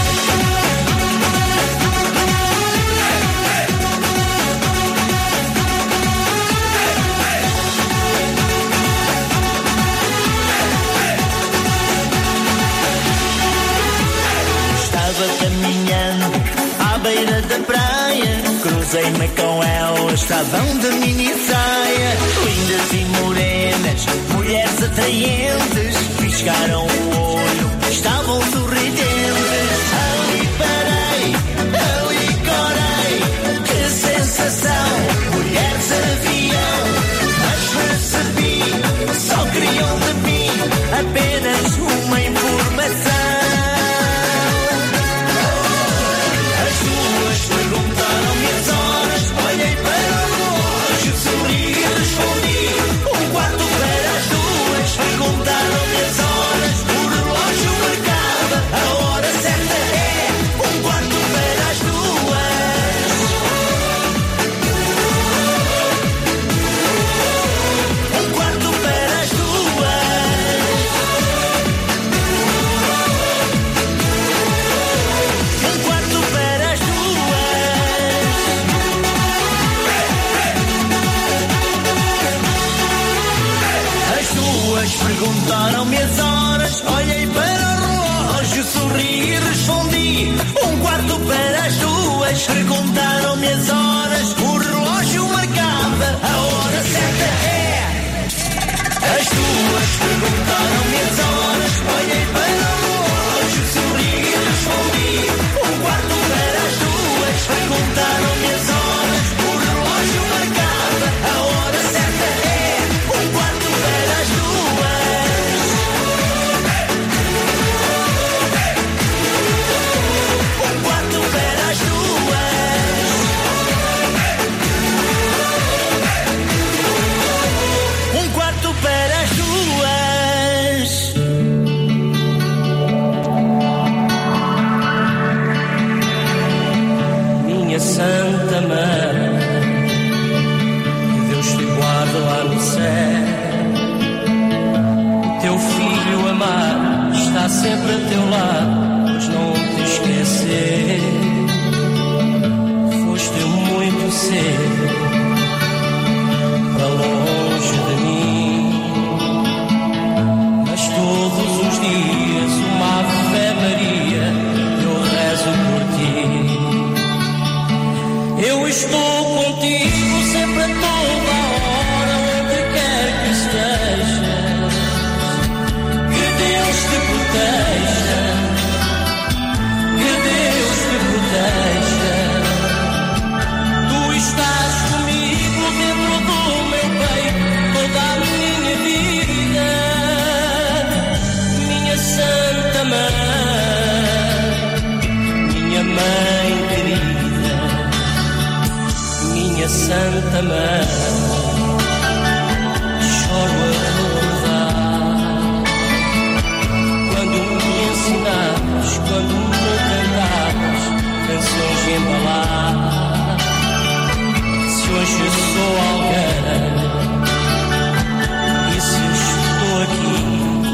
Estava caminhando à beira da praia, cruzei-me com ela, estavam de mini saia, lindas e morenas, mulheres atraentes, piscaram o olho, estavam sorridentes. Ali parei, ali corei, que sensação, mulheres avião, mas percebi, só queriam de mim apenas uma informação. As duas perguntaram-me as horas, olhei para o relógio, sorri e respondi. Um quarto para as duas, perguntaram-me as horas, o relógio marcava, a hora certa é um quarto para as duas. Contaram-me as horas, olhei para o relógio, sorri e respondi: 1/4 para as 2. Perguntaram-me as horas, o relógio marcava a hora certa é as 2. Perguntaram-me as horas, olhei para o relógio, sorri e respondi: 1/4 para as 2. Perguntaram-me as horas, o relógio marcava a hora certa é 1/4 para as 2. Santa Mãe, que Deus te guarde lá no céu. O teu filho amado está sempre a teu lado, pois não te esquecer. Foste muito cedo para longe de mim, mas todos os dias uma Ave Maria eu rezo por ti. Eu estou contigo sempre a toda hora, onde quer que estejas. Que Deus te proteja, que Deus te proteja. Tu estás comigo dentro do meu peito toda a minha vida, minha Santa Mãe, minha Mãe querida. Minha Santa Mãe, choro a recordar quando me ensinavas, quando me cantavas canções de embalar. Se hoje sou alguém e se estou aqui,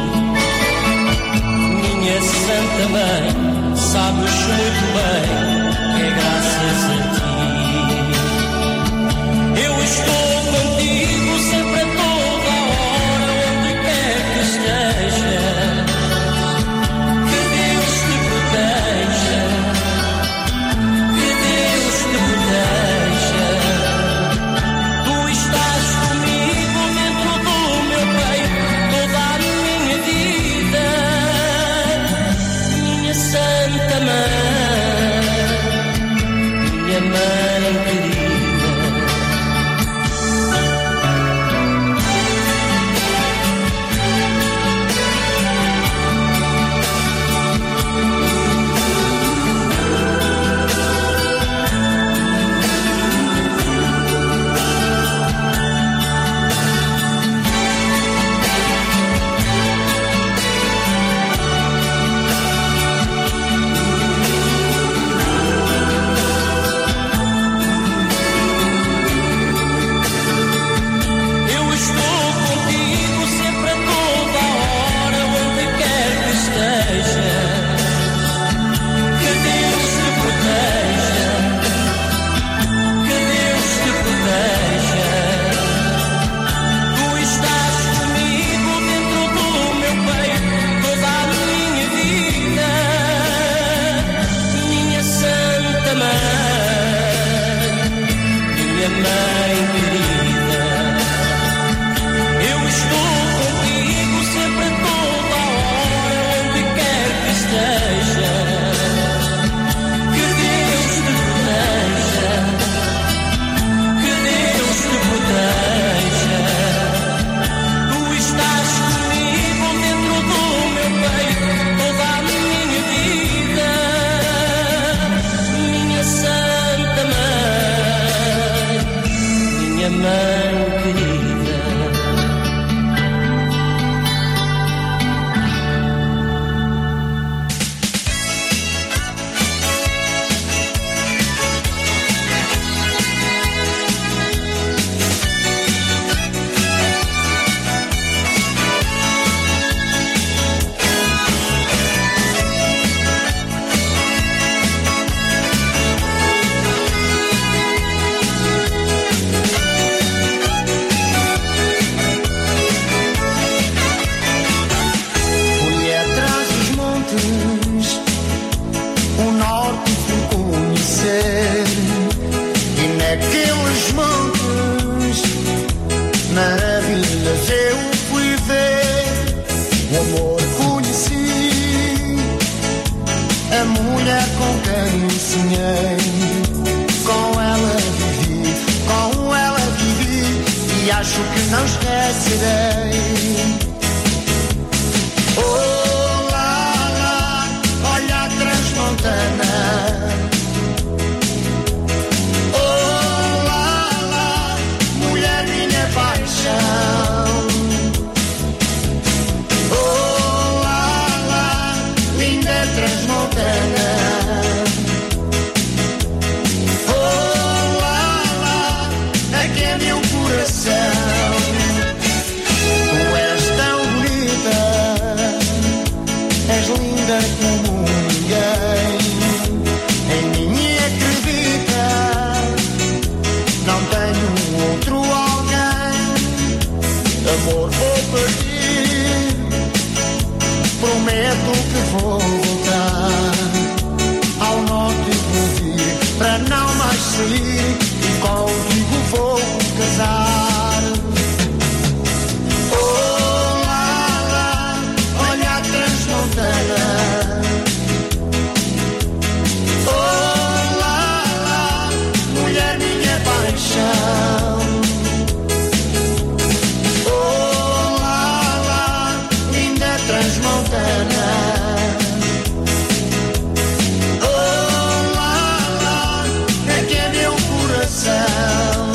minha Santa Mãe, sabes muito bem que é graças a ti. Eu estou contigo sempre a toda hora, onde quer que estejas. Que Deus te proteja, que Deus te proteja. Tu estás comigo dentro do meu peito toda a minha vida, minha Santa Mãe, minha Mãe querida. mulher com quem sonhei. Com ela vivi, com ela vivi, e acho que não esquecerei. Oh, lá, lá, olha a transmontana. Oh, lá, lá, mulher minha paixão. Oh, lá, lá, linda transmontana. Oh, lá, lá, aqui é meu coração. Tu és tão bonita, és linda como ninguém. Em mim acredita, não tenho outro alguém. Amor, vou partir, prometo que vou voltar. Ao norte vou vir, para não mais sair, e contigo vou casar. Oh, lá, lá, olha a transmontana. Oh, lá, lá, mulher minha paixão. Oh, lá, lá, linda transmontana. Oh, lá, lá, aqui é meu coração.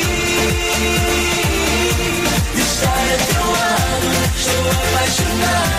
Estou apaixonado.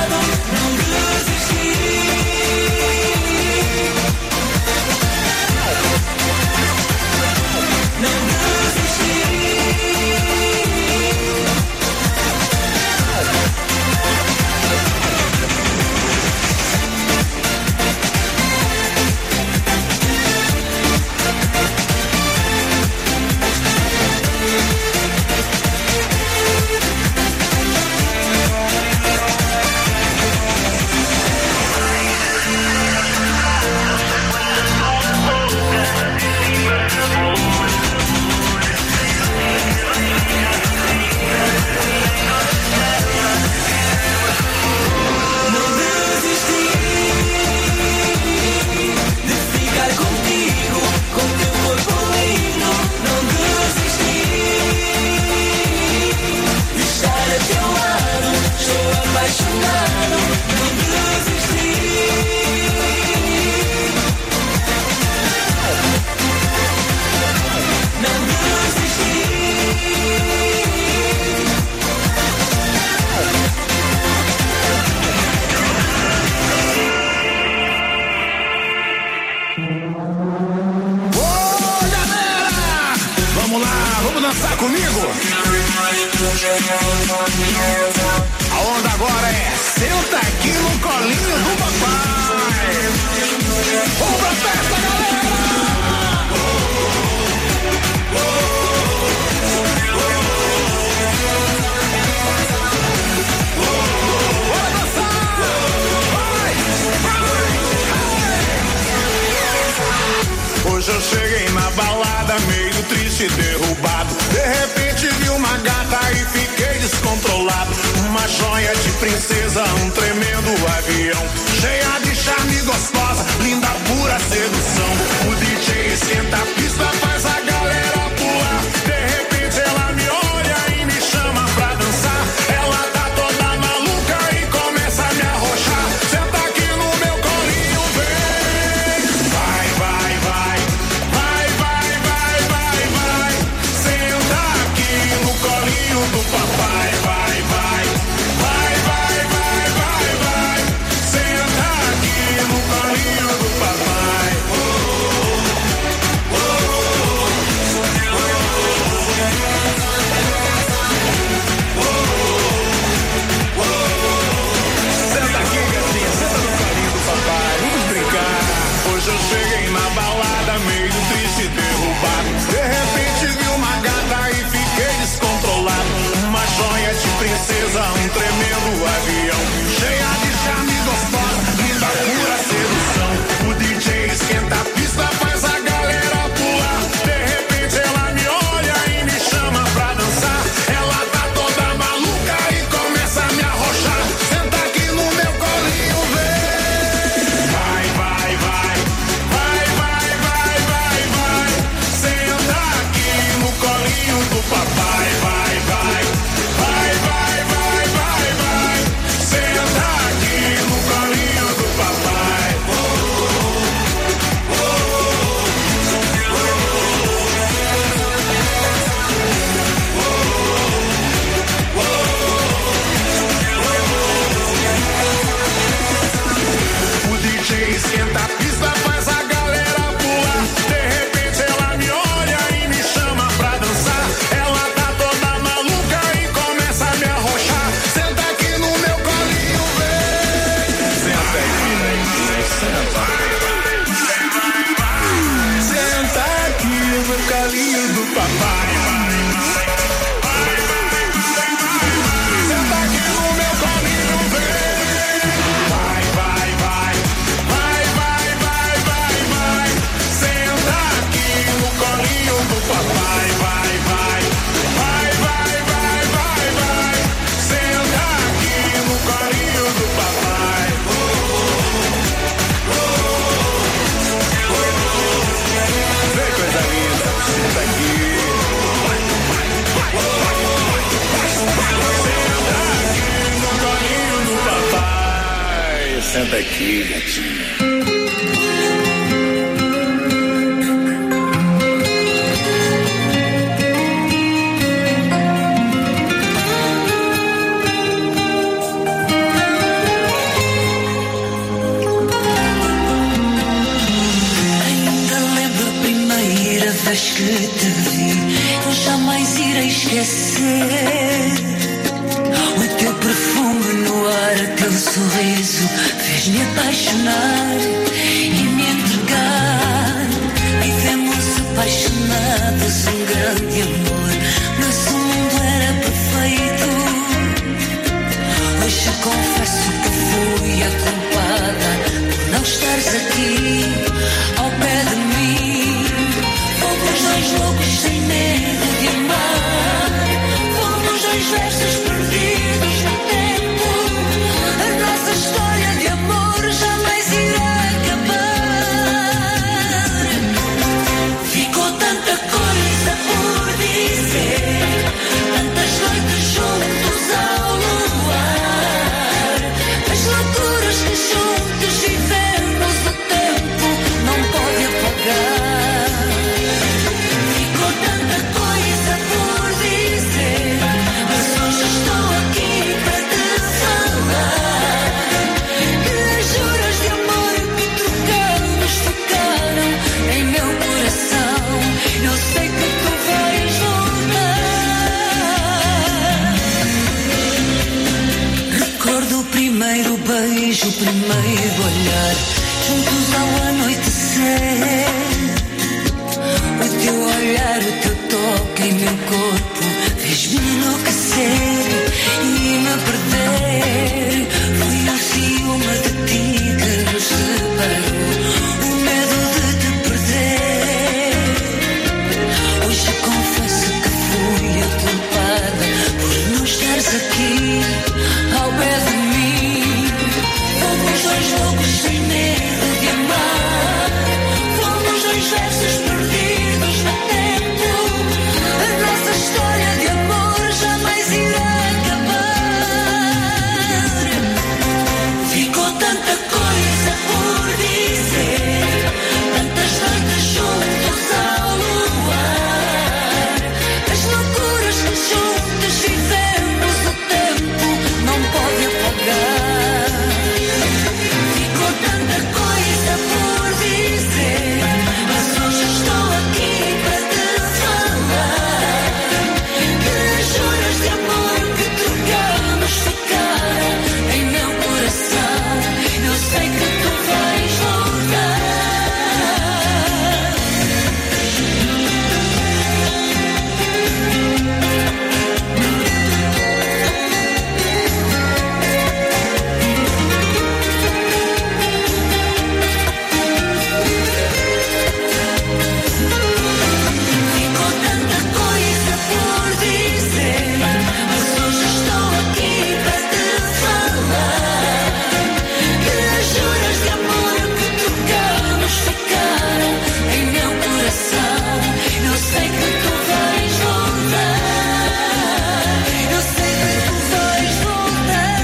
dançar comigo? A onda agora é senta aqui no colinho do papai. Vamos pra festa, galera! Bora dançar! Vai! Hoje eu cheguei na balada meio triste e derrubado. De repente vi uma gata e fiquei descontrolado. Uma joia de princesa, um tremendo avião. Cheia de charme gostosa, linda pura sedução. O DJ esquenta a pista, faz a galera pular. De repente ela me olha e me chama pra dançar. Ela tá toda maluca e começa a me arrochar. Senta aqui no meu colinho, vem. Vai, vai, vai. Vai, vai, vai, vai, vai. Senta aqui no colinho do papai. Vai, vai. Vai, vai, vai, vai, vai. Senta aqui no colinho do papai. Senta aqui, gatinha, senta no colinho do papai. Vamos brincar. Hoje eu cheguei na balada meio triste e derrubado. De repente vi uma gata e fiquei descontrolado. Uma joia de princesa, um tremendo avião. Cheia de charme gostosa, linda pura sedução. O DJ esquenta a pista, faz a galera pular. De repente ela me olha e me chama pra dançar. Ela tá toda maluca e começa a me arrochar. Senta aqui no meu colinho, vem. Vai, vai, vai. Vai, vai, vai, vai, vai. Senta aqui no colinho do papai. Vai, vai. Vai, vai, vai, vai, vai. Senta aqui no colinho do papai. O DJ esquenta a pista, faz a galera pular. De repente ela me olha e me chama pra dançar. Ela tá toda maluca e começa a me arrochar. Senta aqui no meu colinho, vem. Senta aqui, senta. Senta aqui no colinho do papai. Senta aqui no meu colinho, vem. Vai, vai, vai. Vai, vai, vai, vai, vai. Senta aqui no colinho do papai. Vai, vai. Vai, vai, vai, vai, vai. Senta aqui no colinho do papai. Vem, coisa linda. Senta aqui. Senta aqui no colinho do papai. Senta aqui, gatinha. Ainda lembro a primeira vez que te vi. Eu jamais irei esquecer o teu perfume no ar, teu sorriso fez-me apaixonar e me entregar. Vivemos apaixonados, um grande amor. Nosso mundo era perfeito. Hoje confesso que fui a culpada por não estares aqui ao pé de mim. Fomos dois loucos sem medo de amar. Fomos dois versos perdidos no tempo. A nossa história de amor jamais irá acabar. Ficou tanta coisa por dizer, tantas noites juntos ao luar. As loucuras que juntos vivemos, o tempo não pode apagar. Ficou luz ao anoitecer. O teu olhar, o teu toque em meu corpo fez-me enlouquecer e me perder. Foi o ciúme de ti que nos separou, o medo de te perder. Hoje confesso que fui a culpada por não estares aqui ao pé de mim. Fomos dois loucos sem medo de amar. Fomos dois versos perdidos no tempo. A nossa história de amor jamais irá acabar. Ficou tanta coisa por dizer, tantas noites juntos ao luar. As loucuras que juntos vivemos, o tempo não pode apagar. Ficou tanta coisa por dizer, mas hoje estou aqui para te falar que as juras de amor que trocamos ficaram em meu coração. Eu sei que tu vais voltar. Ficou tanta coisa por dizer, mas hoje estou aqui para te falar que as juras de amor que trocamos ficaram em meu coração. Eu sei que tu vais voltar. Eu sei que tu vais voltar.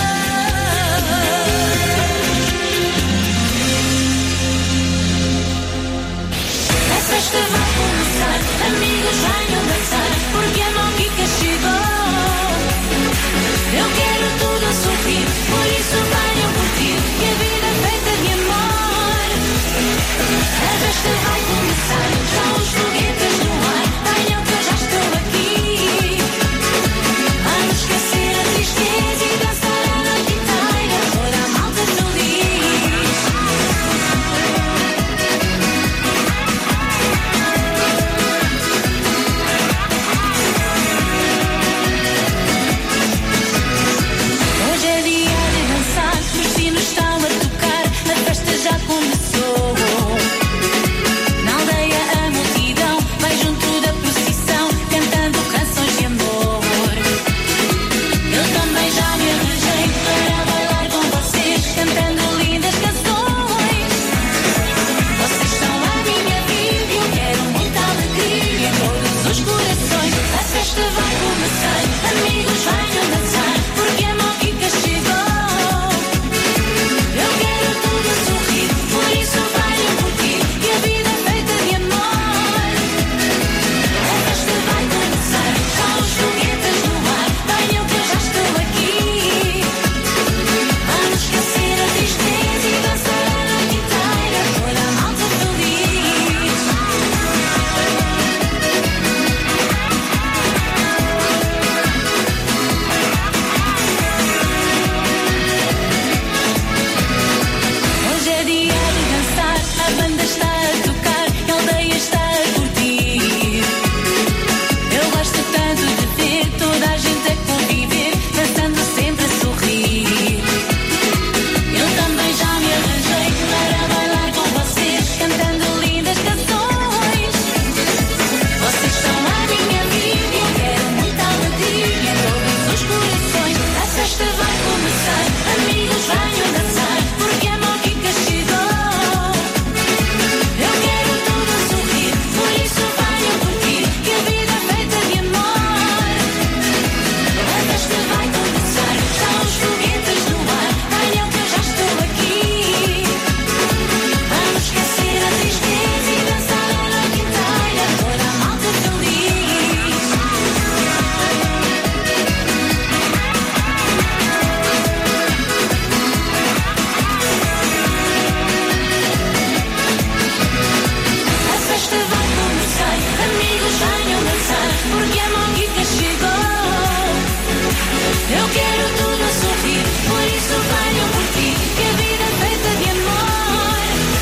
A festa vai começar, amigos venham dançar, porque a Mónica chegou. Eu quero tudo a sorrir, por isso venham curtir, que a vida é feita de amor. A festa vai começar, já os foguetes no ar, venham que eu já estou aqui. Vamos esquecer a tristeza e dançar a noite inteira, toda a malta feliz. Hoje é dia de dançar, os sinos estão a tocar, a festa já começou. Na aldeia a multidão vai junto da procissão, cantando canções de amor. Eu também já me arranjei para bailar com vocês, cantando lindas canções. Vocês são a minha vida e eu quero muita alegria em todos os corações. A festa vai começar, amigos venham dançar, porque a Mónica chegou. Eu quero tudo a sorrir, por isso venham curtir, que a vida é feita de amor. A festa vai começar, já os foguetes no ar, venham que eu já estou aqui. Vamos esquecer a tristeza e dançar a noite inteira, toda a malta feliz. Hoje é dia de dançar, a banda está a tocar, a aldeia está a curtir. Eu gosto tanto de ver toda a gente a conviver, dançando sempre a sorrir. Eu também já me arranjei para bailar com vocês, cantando lindas canções. Vocês são a minha vida e eu quero muita alegria em todos os corações. A festa vai começar, amigos venham dançar, porque a Mónica chegou. Eu quero tudo a sorrir, por isso venham curtir, que a vida é feita de amor. A festa vai começar, já os foguetes no ar, venham que eu já estou aqui. Vamos esquecer a tristeza e dançar a noite inteira, toda a malta feliz. A festa vai começar, amigos venham dançar, porque a Mónica chegou. Eu quero tudo a sorrir, por isso venham curtir, que a vida é feita de amor.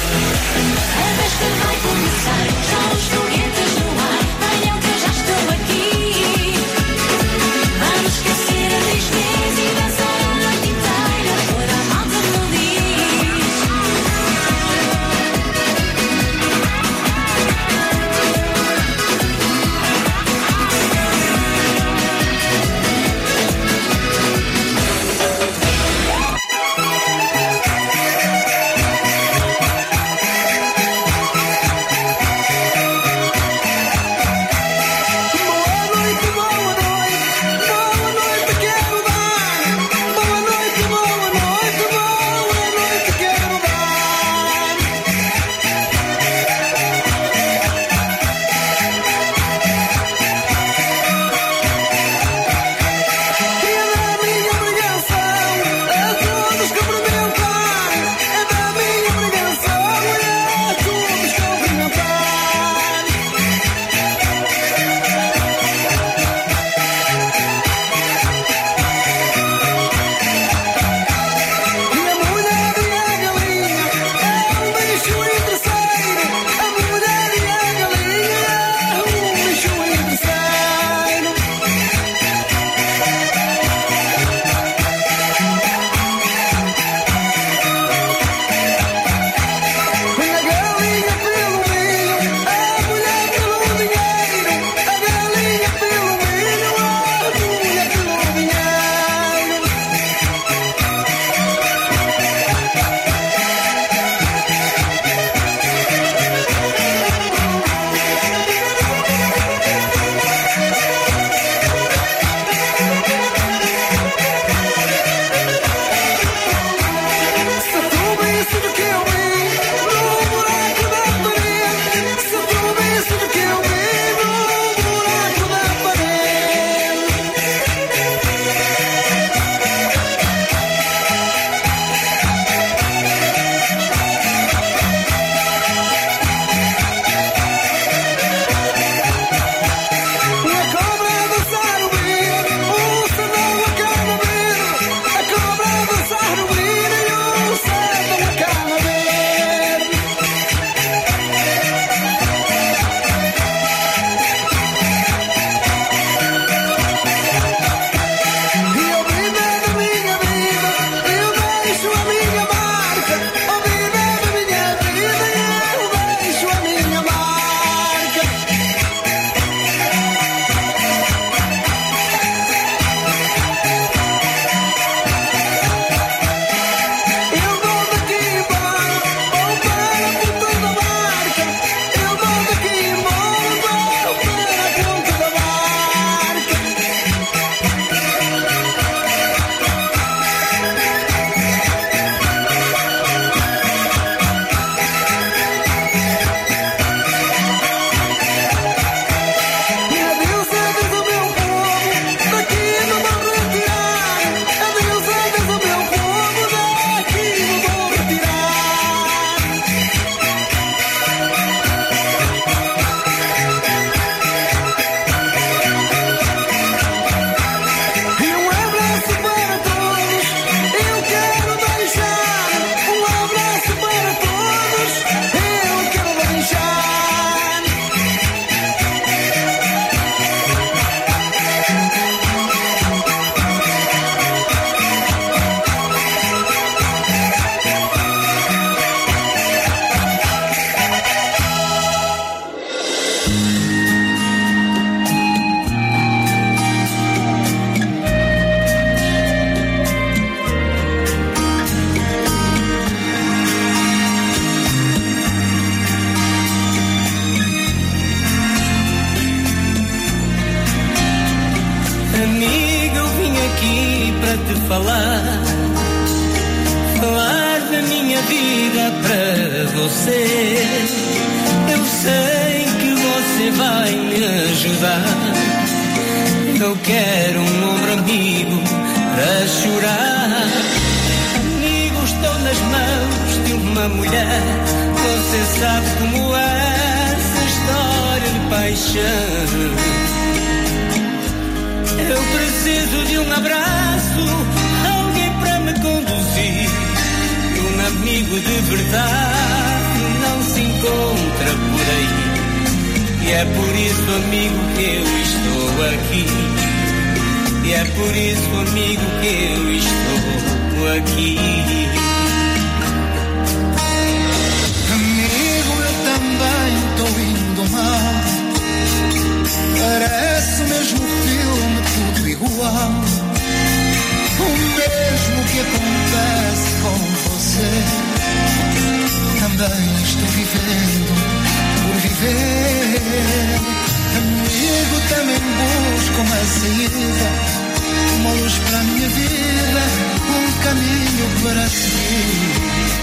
Amiga, eu vim aqui para te falar da minha vida para você. Eu sei que você vai me ajudar. Eu quero um ombro amigo para chorar. Amigo, estou nas mãos de uma mulher. Você sabe como é essa história de paixão. Eu preciso de um abraço, alguém para me conduzir. Um amigo de verdade não se encontra por aí. E é por isso, amigo, que eu estou aqui. E é por isso, amigo, que eu estou aqui. Amigo, eu também estou indo mal. Parece o mesmo filme, tudo igual. O mesmo que acontece com você. Também estou vivendo por viver. Amigo, também busco uma saída, uma luz para a minha vida, um caminho para seguir.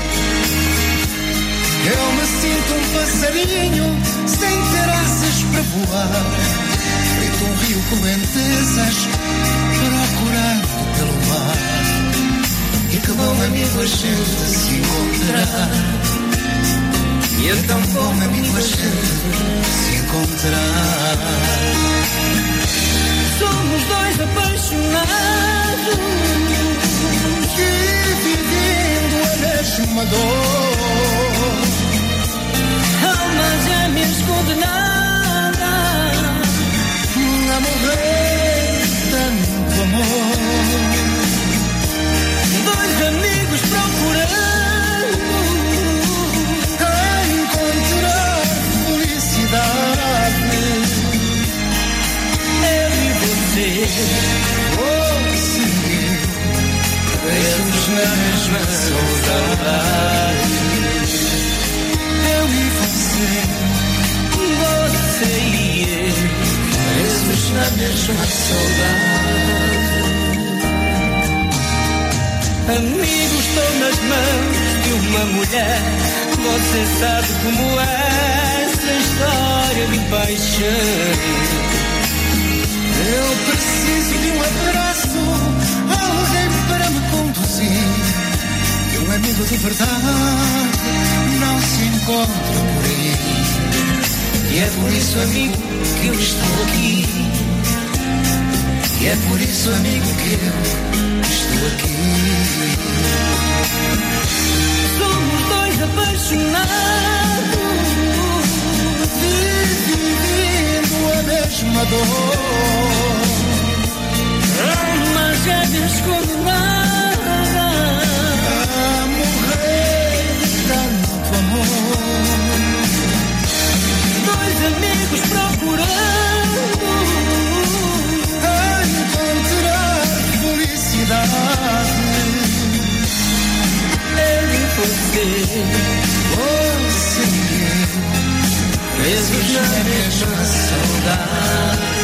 Eu me sinto um passarinho sem ter asas para voar, feito um rio correntezas procurando pelo mar. E que bom, amigo, a gente se encontrar. E é tão bom, amigo, a gente se encontrar. Somos dois apaixonados, dividindo a mesma dor. Almas gêmeas condenadas a morrer tanto amor. Dois amigos procurando encontrar felicidade. Eu e você, presos na mesma saudade. Eu e você, e eu, presos na mesma saudade. Amigo, estou nas mãos de uma mulher. Você sabe como é essa história de paixão. Eu preciso de um abraço, alguém para me conduzir. E um amigo de verdade não se encontra por aí. E é por isso, amigo, que eu estou aqui. E é por isso, amigo, que eu estou aqui. Somos dois apaixonados, dividindo a mesma dor. Almas gêmeas condenadas a morrer de tanto amor. Dois amigos procurando encontrar felicidade. Eu e você, e eu, presos na mesma saudade.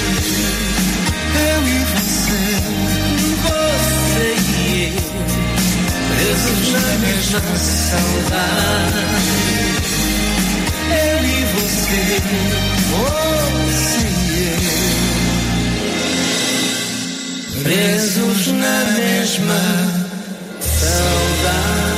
Eu e você, e eu, presos na mesma saudade. Eu e você, e eu, presos na mesma saudade.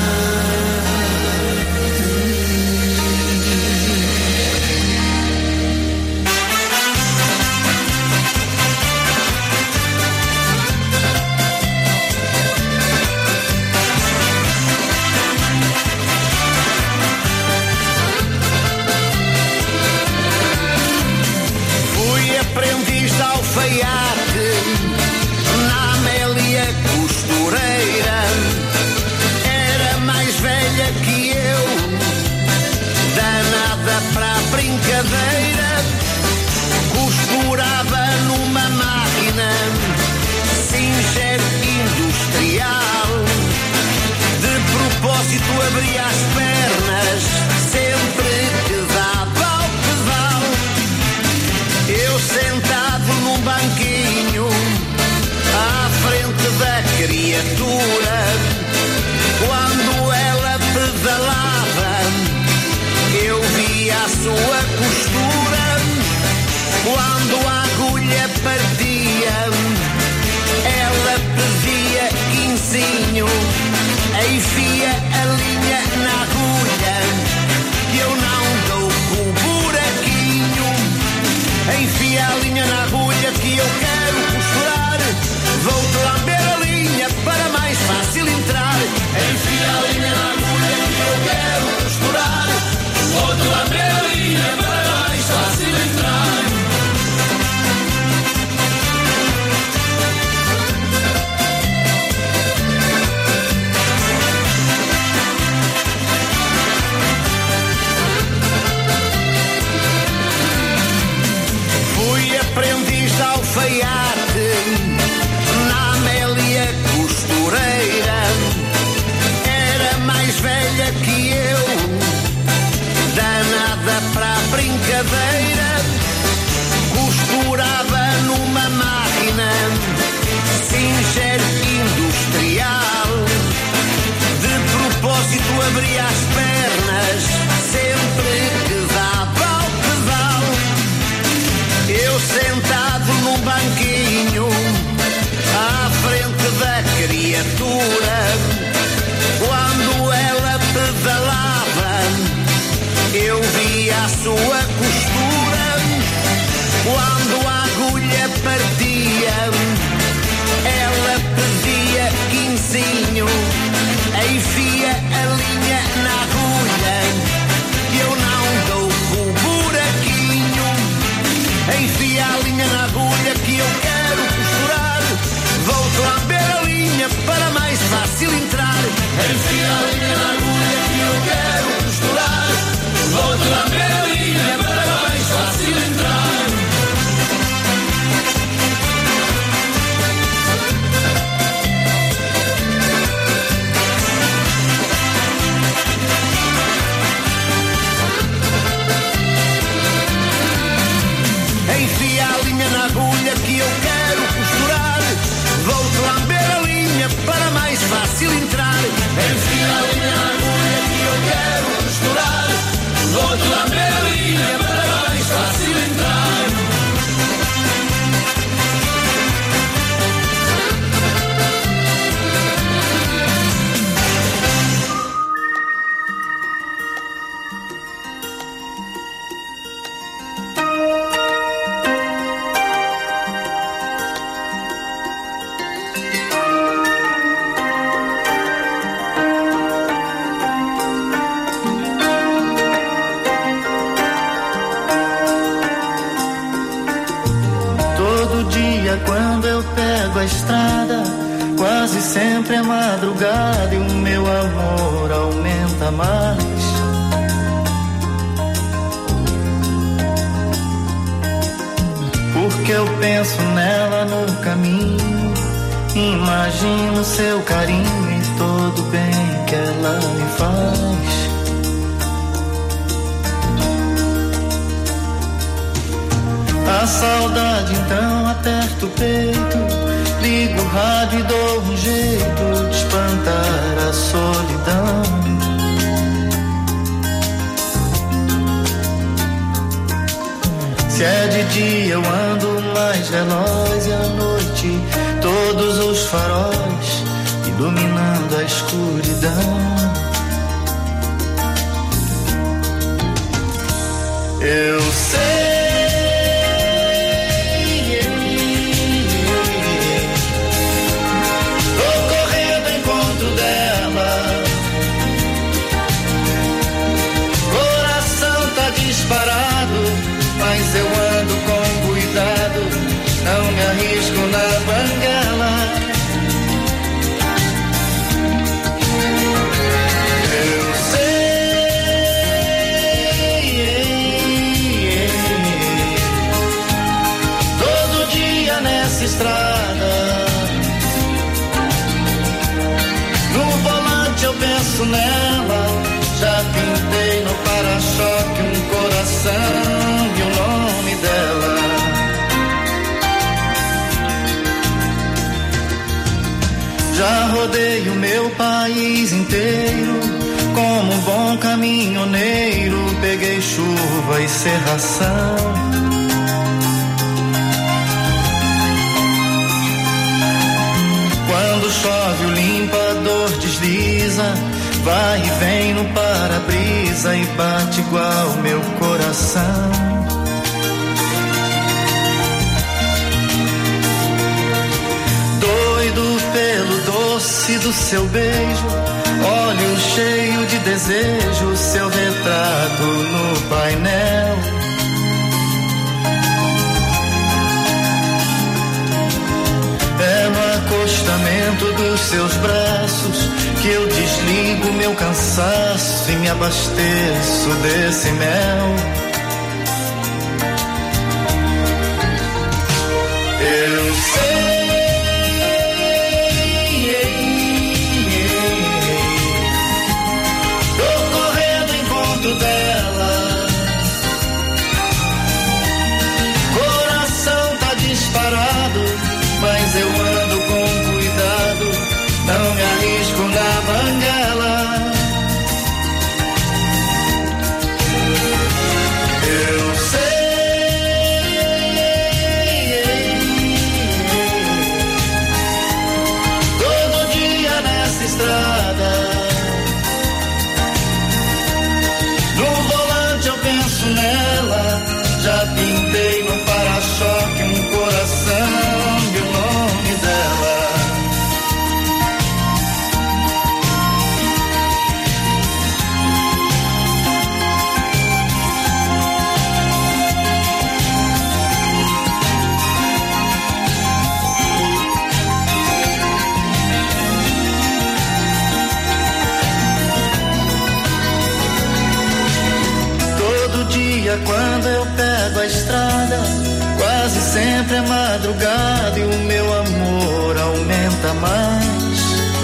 criatura. Quando ela pedalava, eu via a sua costura. Quando a agulha partia, ela pedia quinzinho. Enfia a linha na agulha, que eu não dou com o buraquinho. Enfia a linha na agulha que eu quero costurar. Vou-te lamber a linha para mais fácil entrar. Enfia a linha na agulha que eu quero costurar. Vou-te lamber a linha para mais fácil entrar. Fui aprendiz de alfaiate na Amélia Costureira. Era mais velha que eu, danada para a brincadeira. Costurava numa máquina Singer industrial. De propósito abria as pernas sempre que dava ao pedal. Eu sentado num banquinho à frente da criatura. Quando ela pedalava, eu via a sua costura. Quando a agulha partia, ela pedia quinzinho. Enfia a linha na agulha, que eu não dou com o buraquinho. Enfia a linha na agulha que eu quero costurar. Vou-te lamber a linha para mais fácil entrar. Enfia a linha na agulha que eu quero costurar. Vou-te lamber a linha para mais fácil entrar. Enfia a linha na agulha que eu quero costurar. Vou-te lamber a linha para mais fácil entrar. Enfia a linha na agulha que eu quero costurar. Vou-te lamber a linha para mais fácil entrar. Quando eu pego a estrada, quase sempre é madrugada e o meu amor aumenta mais. Porque eu penso nela no caminho, imagino seu carinho e todo o bem que ela me faz. A saudade então aperta o peito, ligo o rádio e dou um jeito de espantar a solidão. Se é de dia eu ando mais veloz e à noite todos os faróis iluminando a escuridão. Eu sei. Mas eu ando com cuidado, não me arrisco na banguela. Eu sei, todo dia nessa estrada, no volante eu penso nela. Já pintei no para-choque um coração e um nome rodei o meu país inteiro, como um bom caminhoneiro, peguei chuva e serração. Quando chove o limpador desliza, vai e vem no para-brisa e bate igual meu coração. Doido pelo doce do seu beijo, olho cheio de desejo, seu retrato no painel. É no acostamento dos seus braços que eu desligo meu cansaço e me abasteço desse mel. Eu sei, tô correndo em encontro dela, coração tá disparado, mas eu ando com cuidado, não me arrisco na banguela. Eu sei, todo dia nessa estrada, no volante eu penso nela, já pintei no para-choque um coração e o nome dela. Quando eu pego a estrada, quase sempre é madrugada e o meu amor aumenta mais.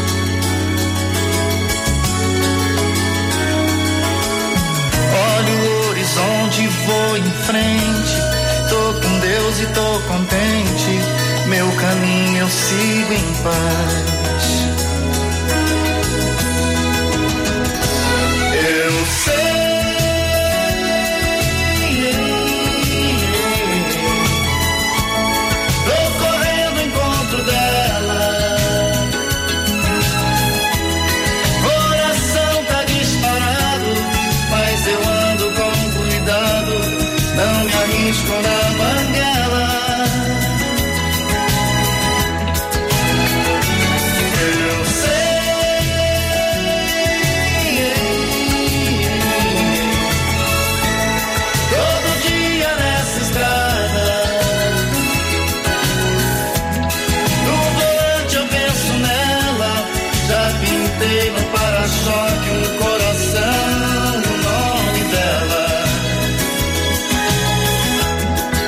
Olho o horizonte, vou em frente, tô com Deus e tô contente, meu caminho eu sigo em paz. Eu sei, com na banguela. Eu sei, todo dia nessa estrada, no volante eu penso nela, já pintei no para-choque um coração, o nome dela.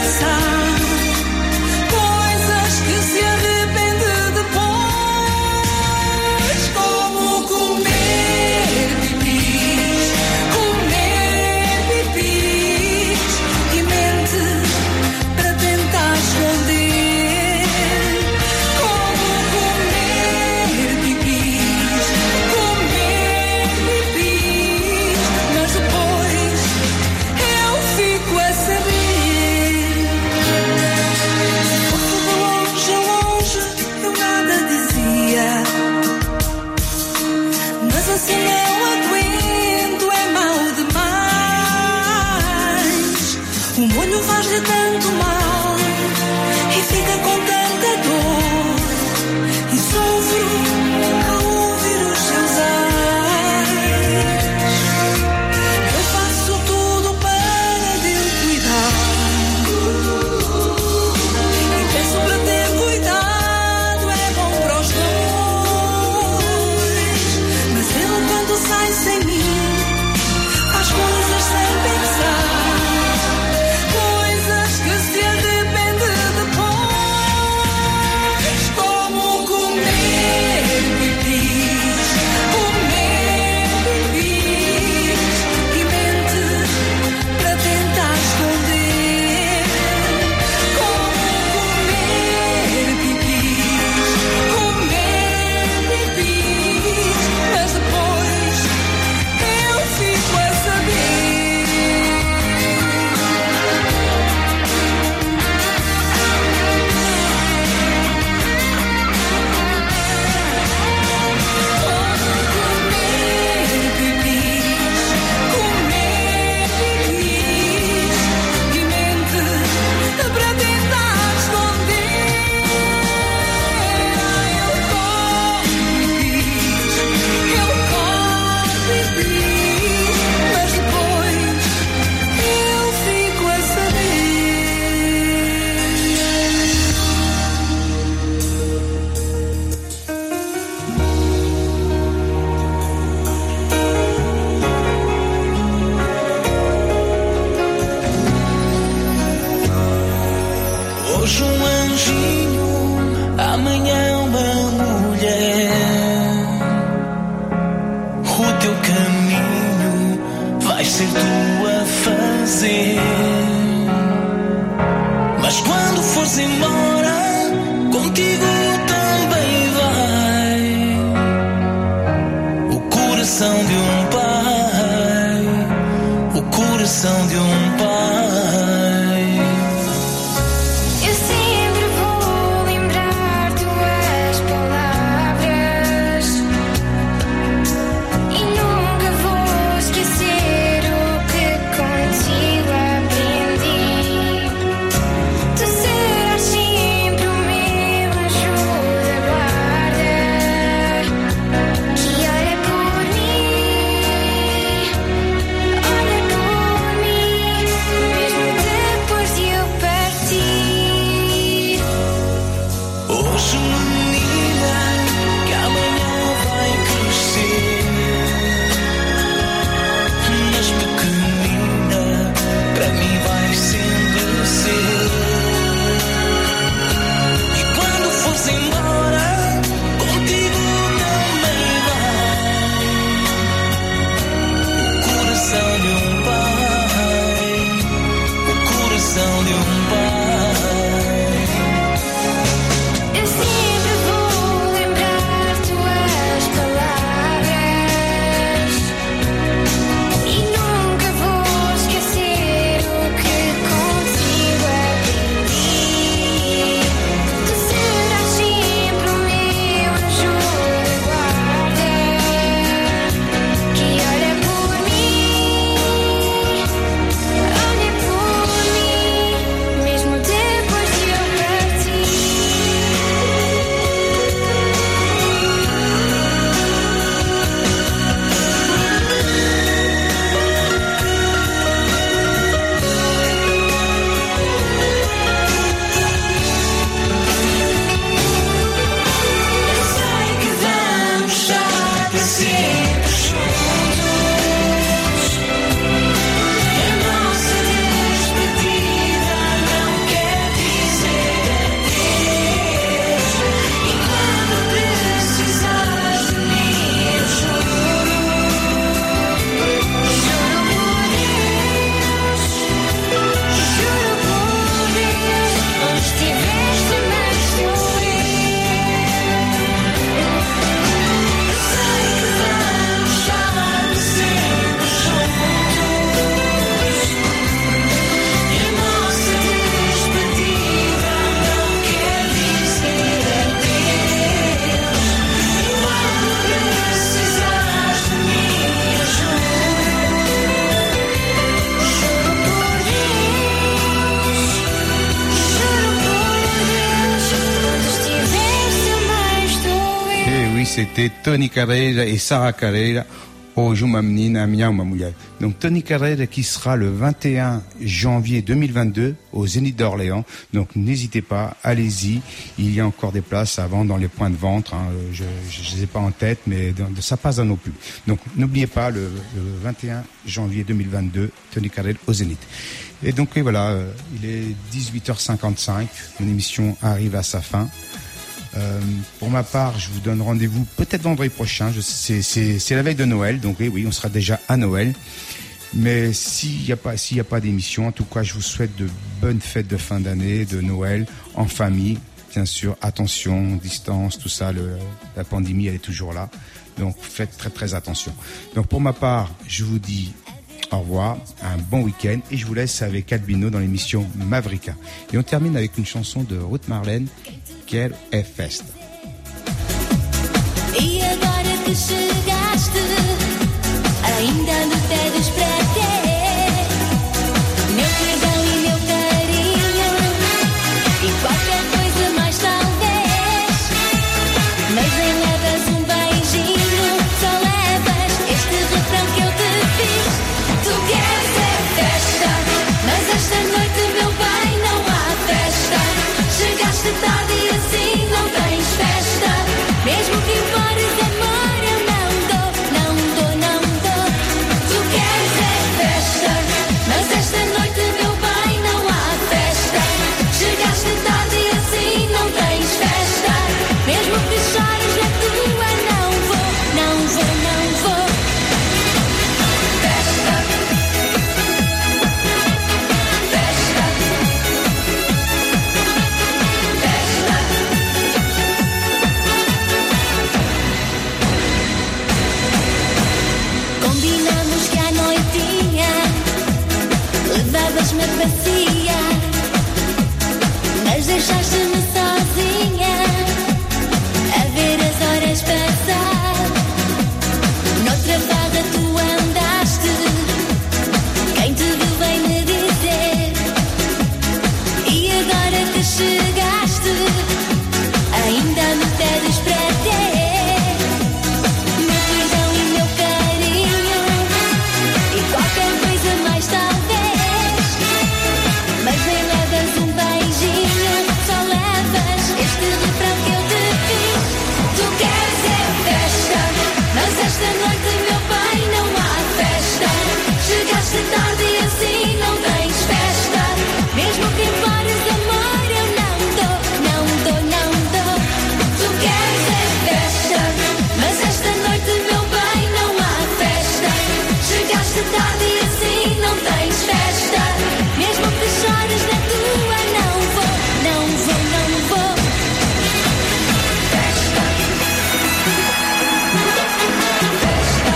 pensar, coisas que se arrepende depois, como comer pipis e mente para tentar esconder, como comer pipis, mas depois eu fico a saber. Se fosse de longe a longe eu nada dizia, mas assim não aguento, é mau demais. O molho faz-lhe tanto mal e fica com tanta dor, e sofro ao ouvir os seus ais. Eu faço tudo para de o cuidar e peço para ter cuidado, é bom para os dois. Mas ele quando sai sem mim faz coisas sem pensar, coisas que se arrepende depois, como comer pipis e mente para tentar esconder, como comer pipis, mas depois eu fico a saber. Mas depois eu fico a Hoje um anjinho, amanhã uma mulher. O teu caminho vai ser tu a fazer. Mas quando fores embora, contigo também vai o coração de um pai, o coração de um pai. Eu sempre vou lembrar tuas palavras e nunca vou esquecer o que contigo aprendi. Tu serás sempre o meu anjo da guarda que olha por mim, mesmo c'était Tony Carreira e Sara Carreira, Hoje uma menina, amanhã uma mulher. Donc Tony Carreira qui sera le 21 janvier 2022 au Zénith d'Orléans. Donc n'hésitez pas, allez-y. Il y a encore des places à vendre dans les points de vente. Hein. Je ne les ai pas en tête, mais ça passe dans nos pubs. Donc n'oubliez pas, le 21 janvier 2022, Tony Carreira au Zénith. Et donc et voilà, il est 18h55. Mon émission arrive à sa fin. Pour ma part, je vous donne rendez-vous peut-être vendredi prochain. C'est la veille de Noël, donc oui, on sera déjà à Noël. Mais s'il y a pas d'émission, en tout cas, je vous souhaite de bonnes fêtes de fin d'année, de Noël, en famille. Bien sûr, attention, distance, tout ça. La pandémie, elle est toujours là. Donc, faites très très attention. Donc, pour ma part, je vous dis au revoir, un bon week-end, et je vous laisse avec Albino dans l'émission Mavrika. Et on termine avec une chanson de Ruth Marlene, Quero é Festa. E agora que chegaste, ainda me pedes para ter meu perdão e meu carinho, e qualquer coisa mais talvez. Mas nem levas um beijinho, só levas este refrão que eu te fiz. Tu queres é festa, mas esta noite, meu bem, não há festa. Chegaste tarde e assim não tens festa. Mesmo que implores amor, eu não dou, não dou, não dou. Tu queres é festa, mas esta noite, meu bem, não há festa. Chegaste tarde e assim não tens festa. Mesmo que chores na tua, não vou, não vou, não vou. Festa, festa, festa. Combinamos que à noitinha levavas-me a passear, mas deixaste-me sozinha a ver as horas passar. Noutra farda tu andaste, quem te viu vem me dizer. E agora que chegaste, ainda me pedes para ter meu perdão e meu carinho, e qualquer coisa mais talvez. Mas nem levas um beijinho, só levas este refrão que eu te fiz. Tu queres é festa, mas esta noite, meu bem, não há festa. Chegaste tarde e assim não tens festa. Mesmo que implores amor, eu não dou, não dou, não dou. Tu queres é festa, mas esta noite, meu bem, não há festa. Chegaste tarde e assim não tens festa. Mesmo que chores na tua, não vou, não vou, não vou. Festa, festa,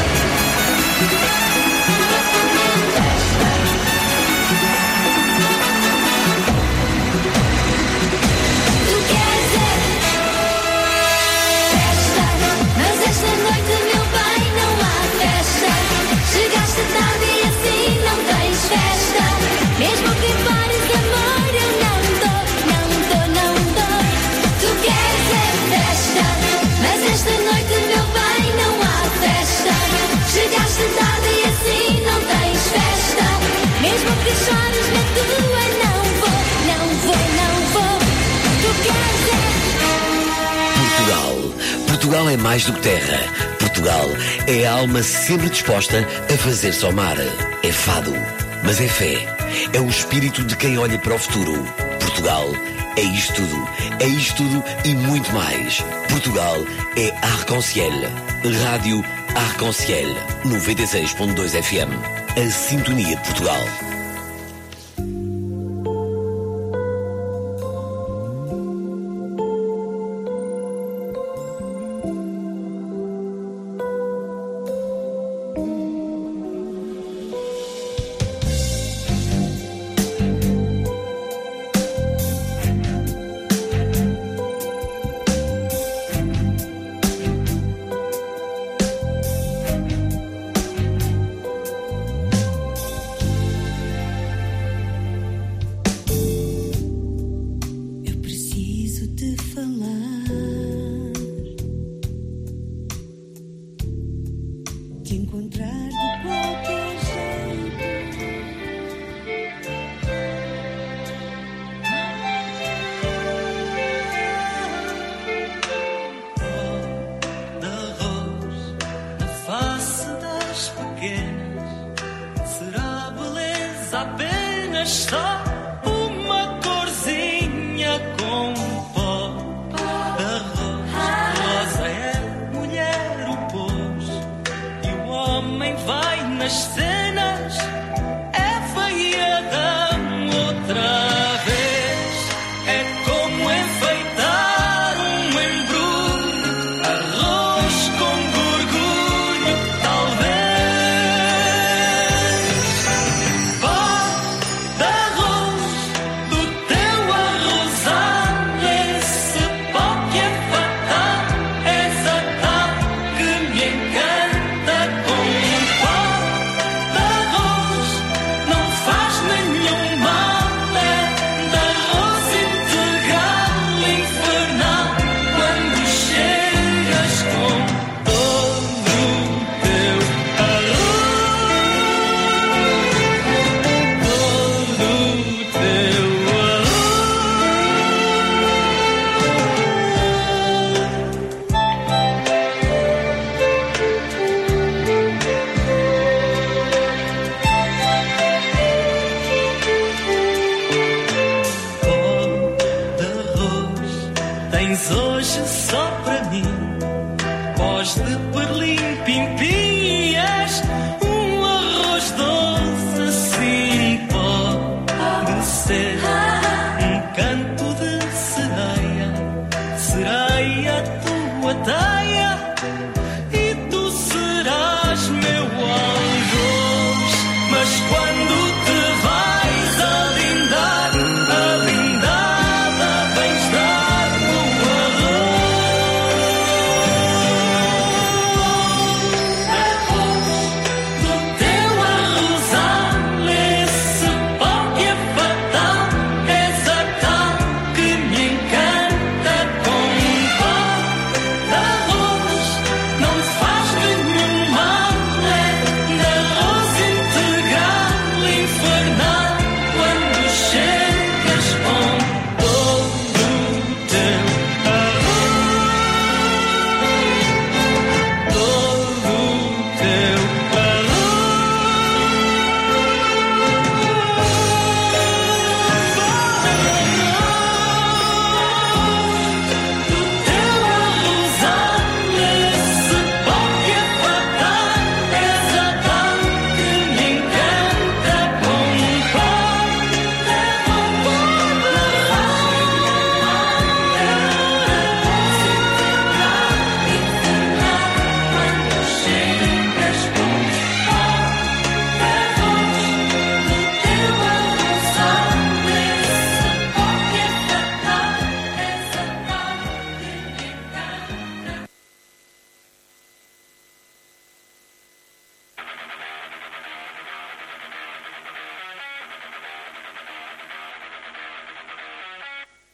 tu queres é festa, mas esta noite, meu bem, não há festa. Chegaste tarde e assim não tens festa. Mesmo que pares amor, eu não dou, não dou, não dou. Tu queres é festa, mas esta noite, meu bem, não há festa. Chegaste tarde e assim não tens festa. Mesmo que chores na tua, não vou, não vou, não vou. Tu queres é Portugal. Portugal é mais do que terra. Portugal é a alma sempre disposta a fazer-se ao mar. É fado, mas é fé. É o espírito de quem olha para o futuro. Portugal é isto tudo. É isto tudo e muito mais. Portugal é Arc-en-Ciel. Rádio Arc-en-Ciel. 96.2 FM. A sintonia de Portugal. te encontrar de qualquer jeito. De arroz na face das pequenas, será beleza apenas só uma corzinha com pó. De arroz rosa é mulher o pôs, e o homem vai nas cenas, Eva e Adão outra vez. É como enfeitar um embrulho, arroz com gorgulho, talvez. Pó de arroz do teu arrozal, esse pó que é fatal, és a tal que me encanta. Com um pó de arroz não faz nenhum mal, é de arroz integral, infernal, quando chegas com todo o teu tens hoje só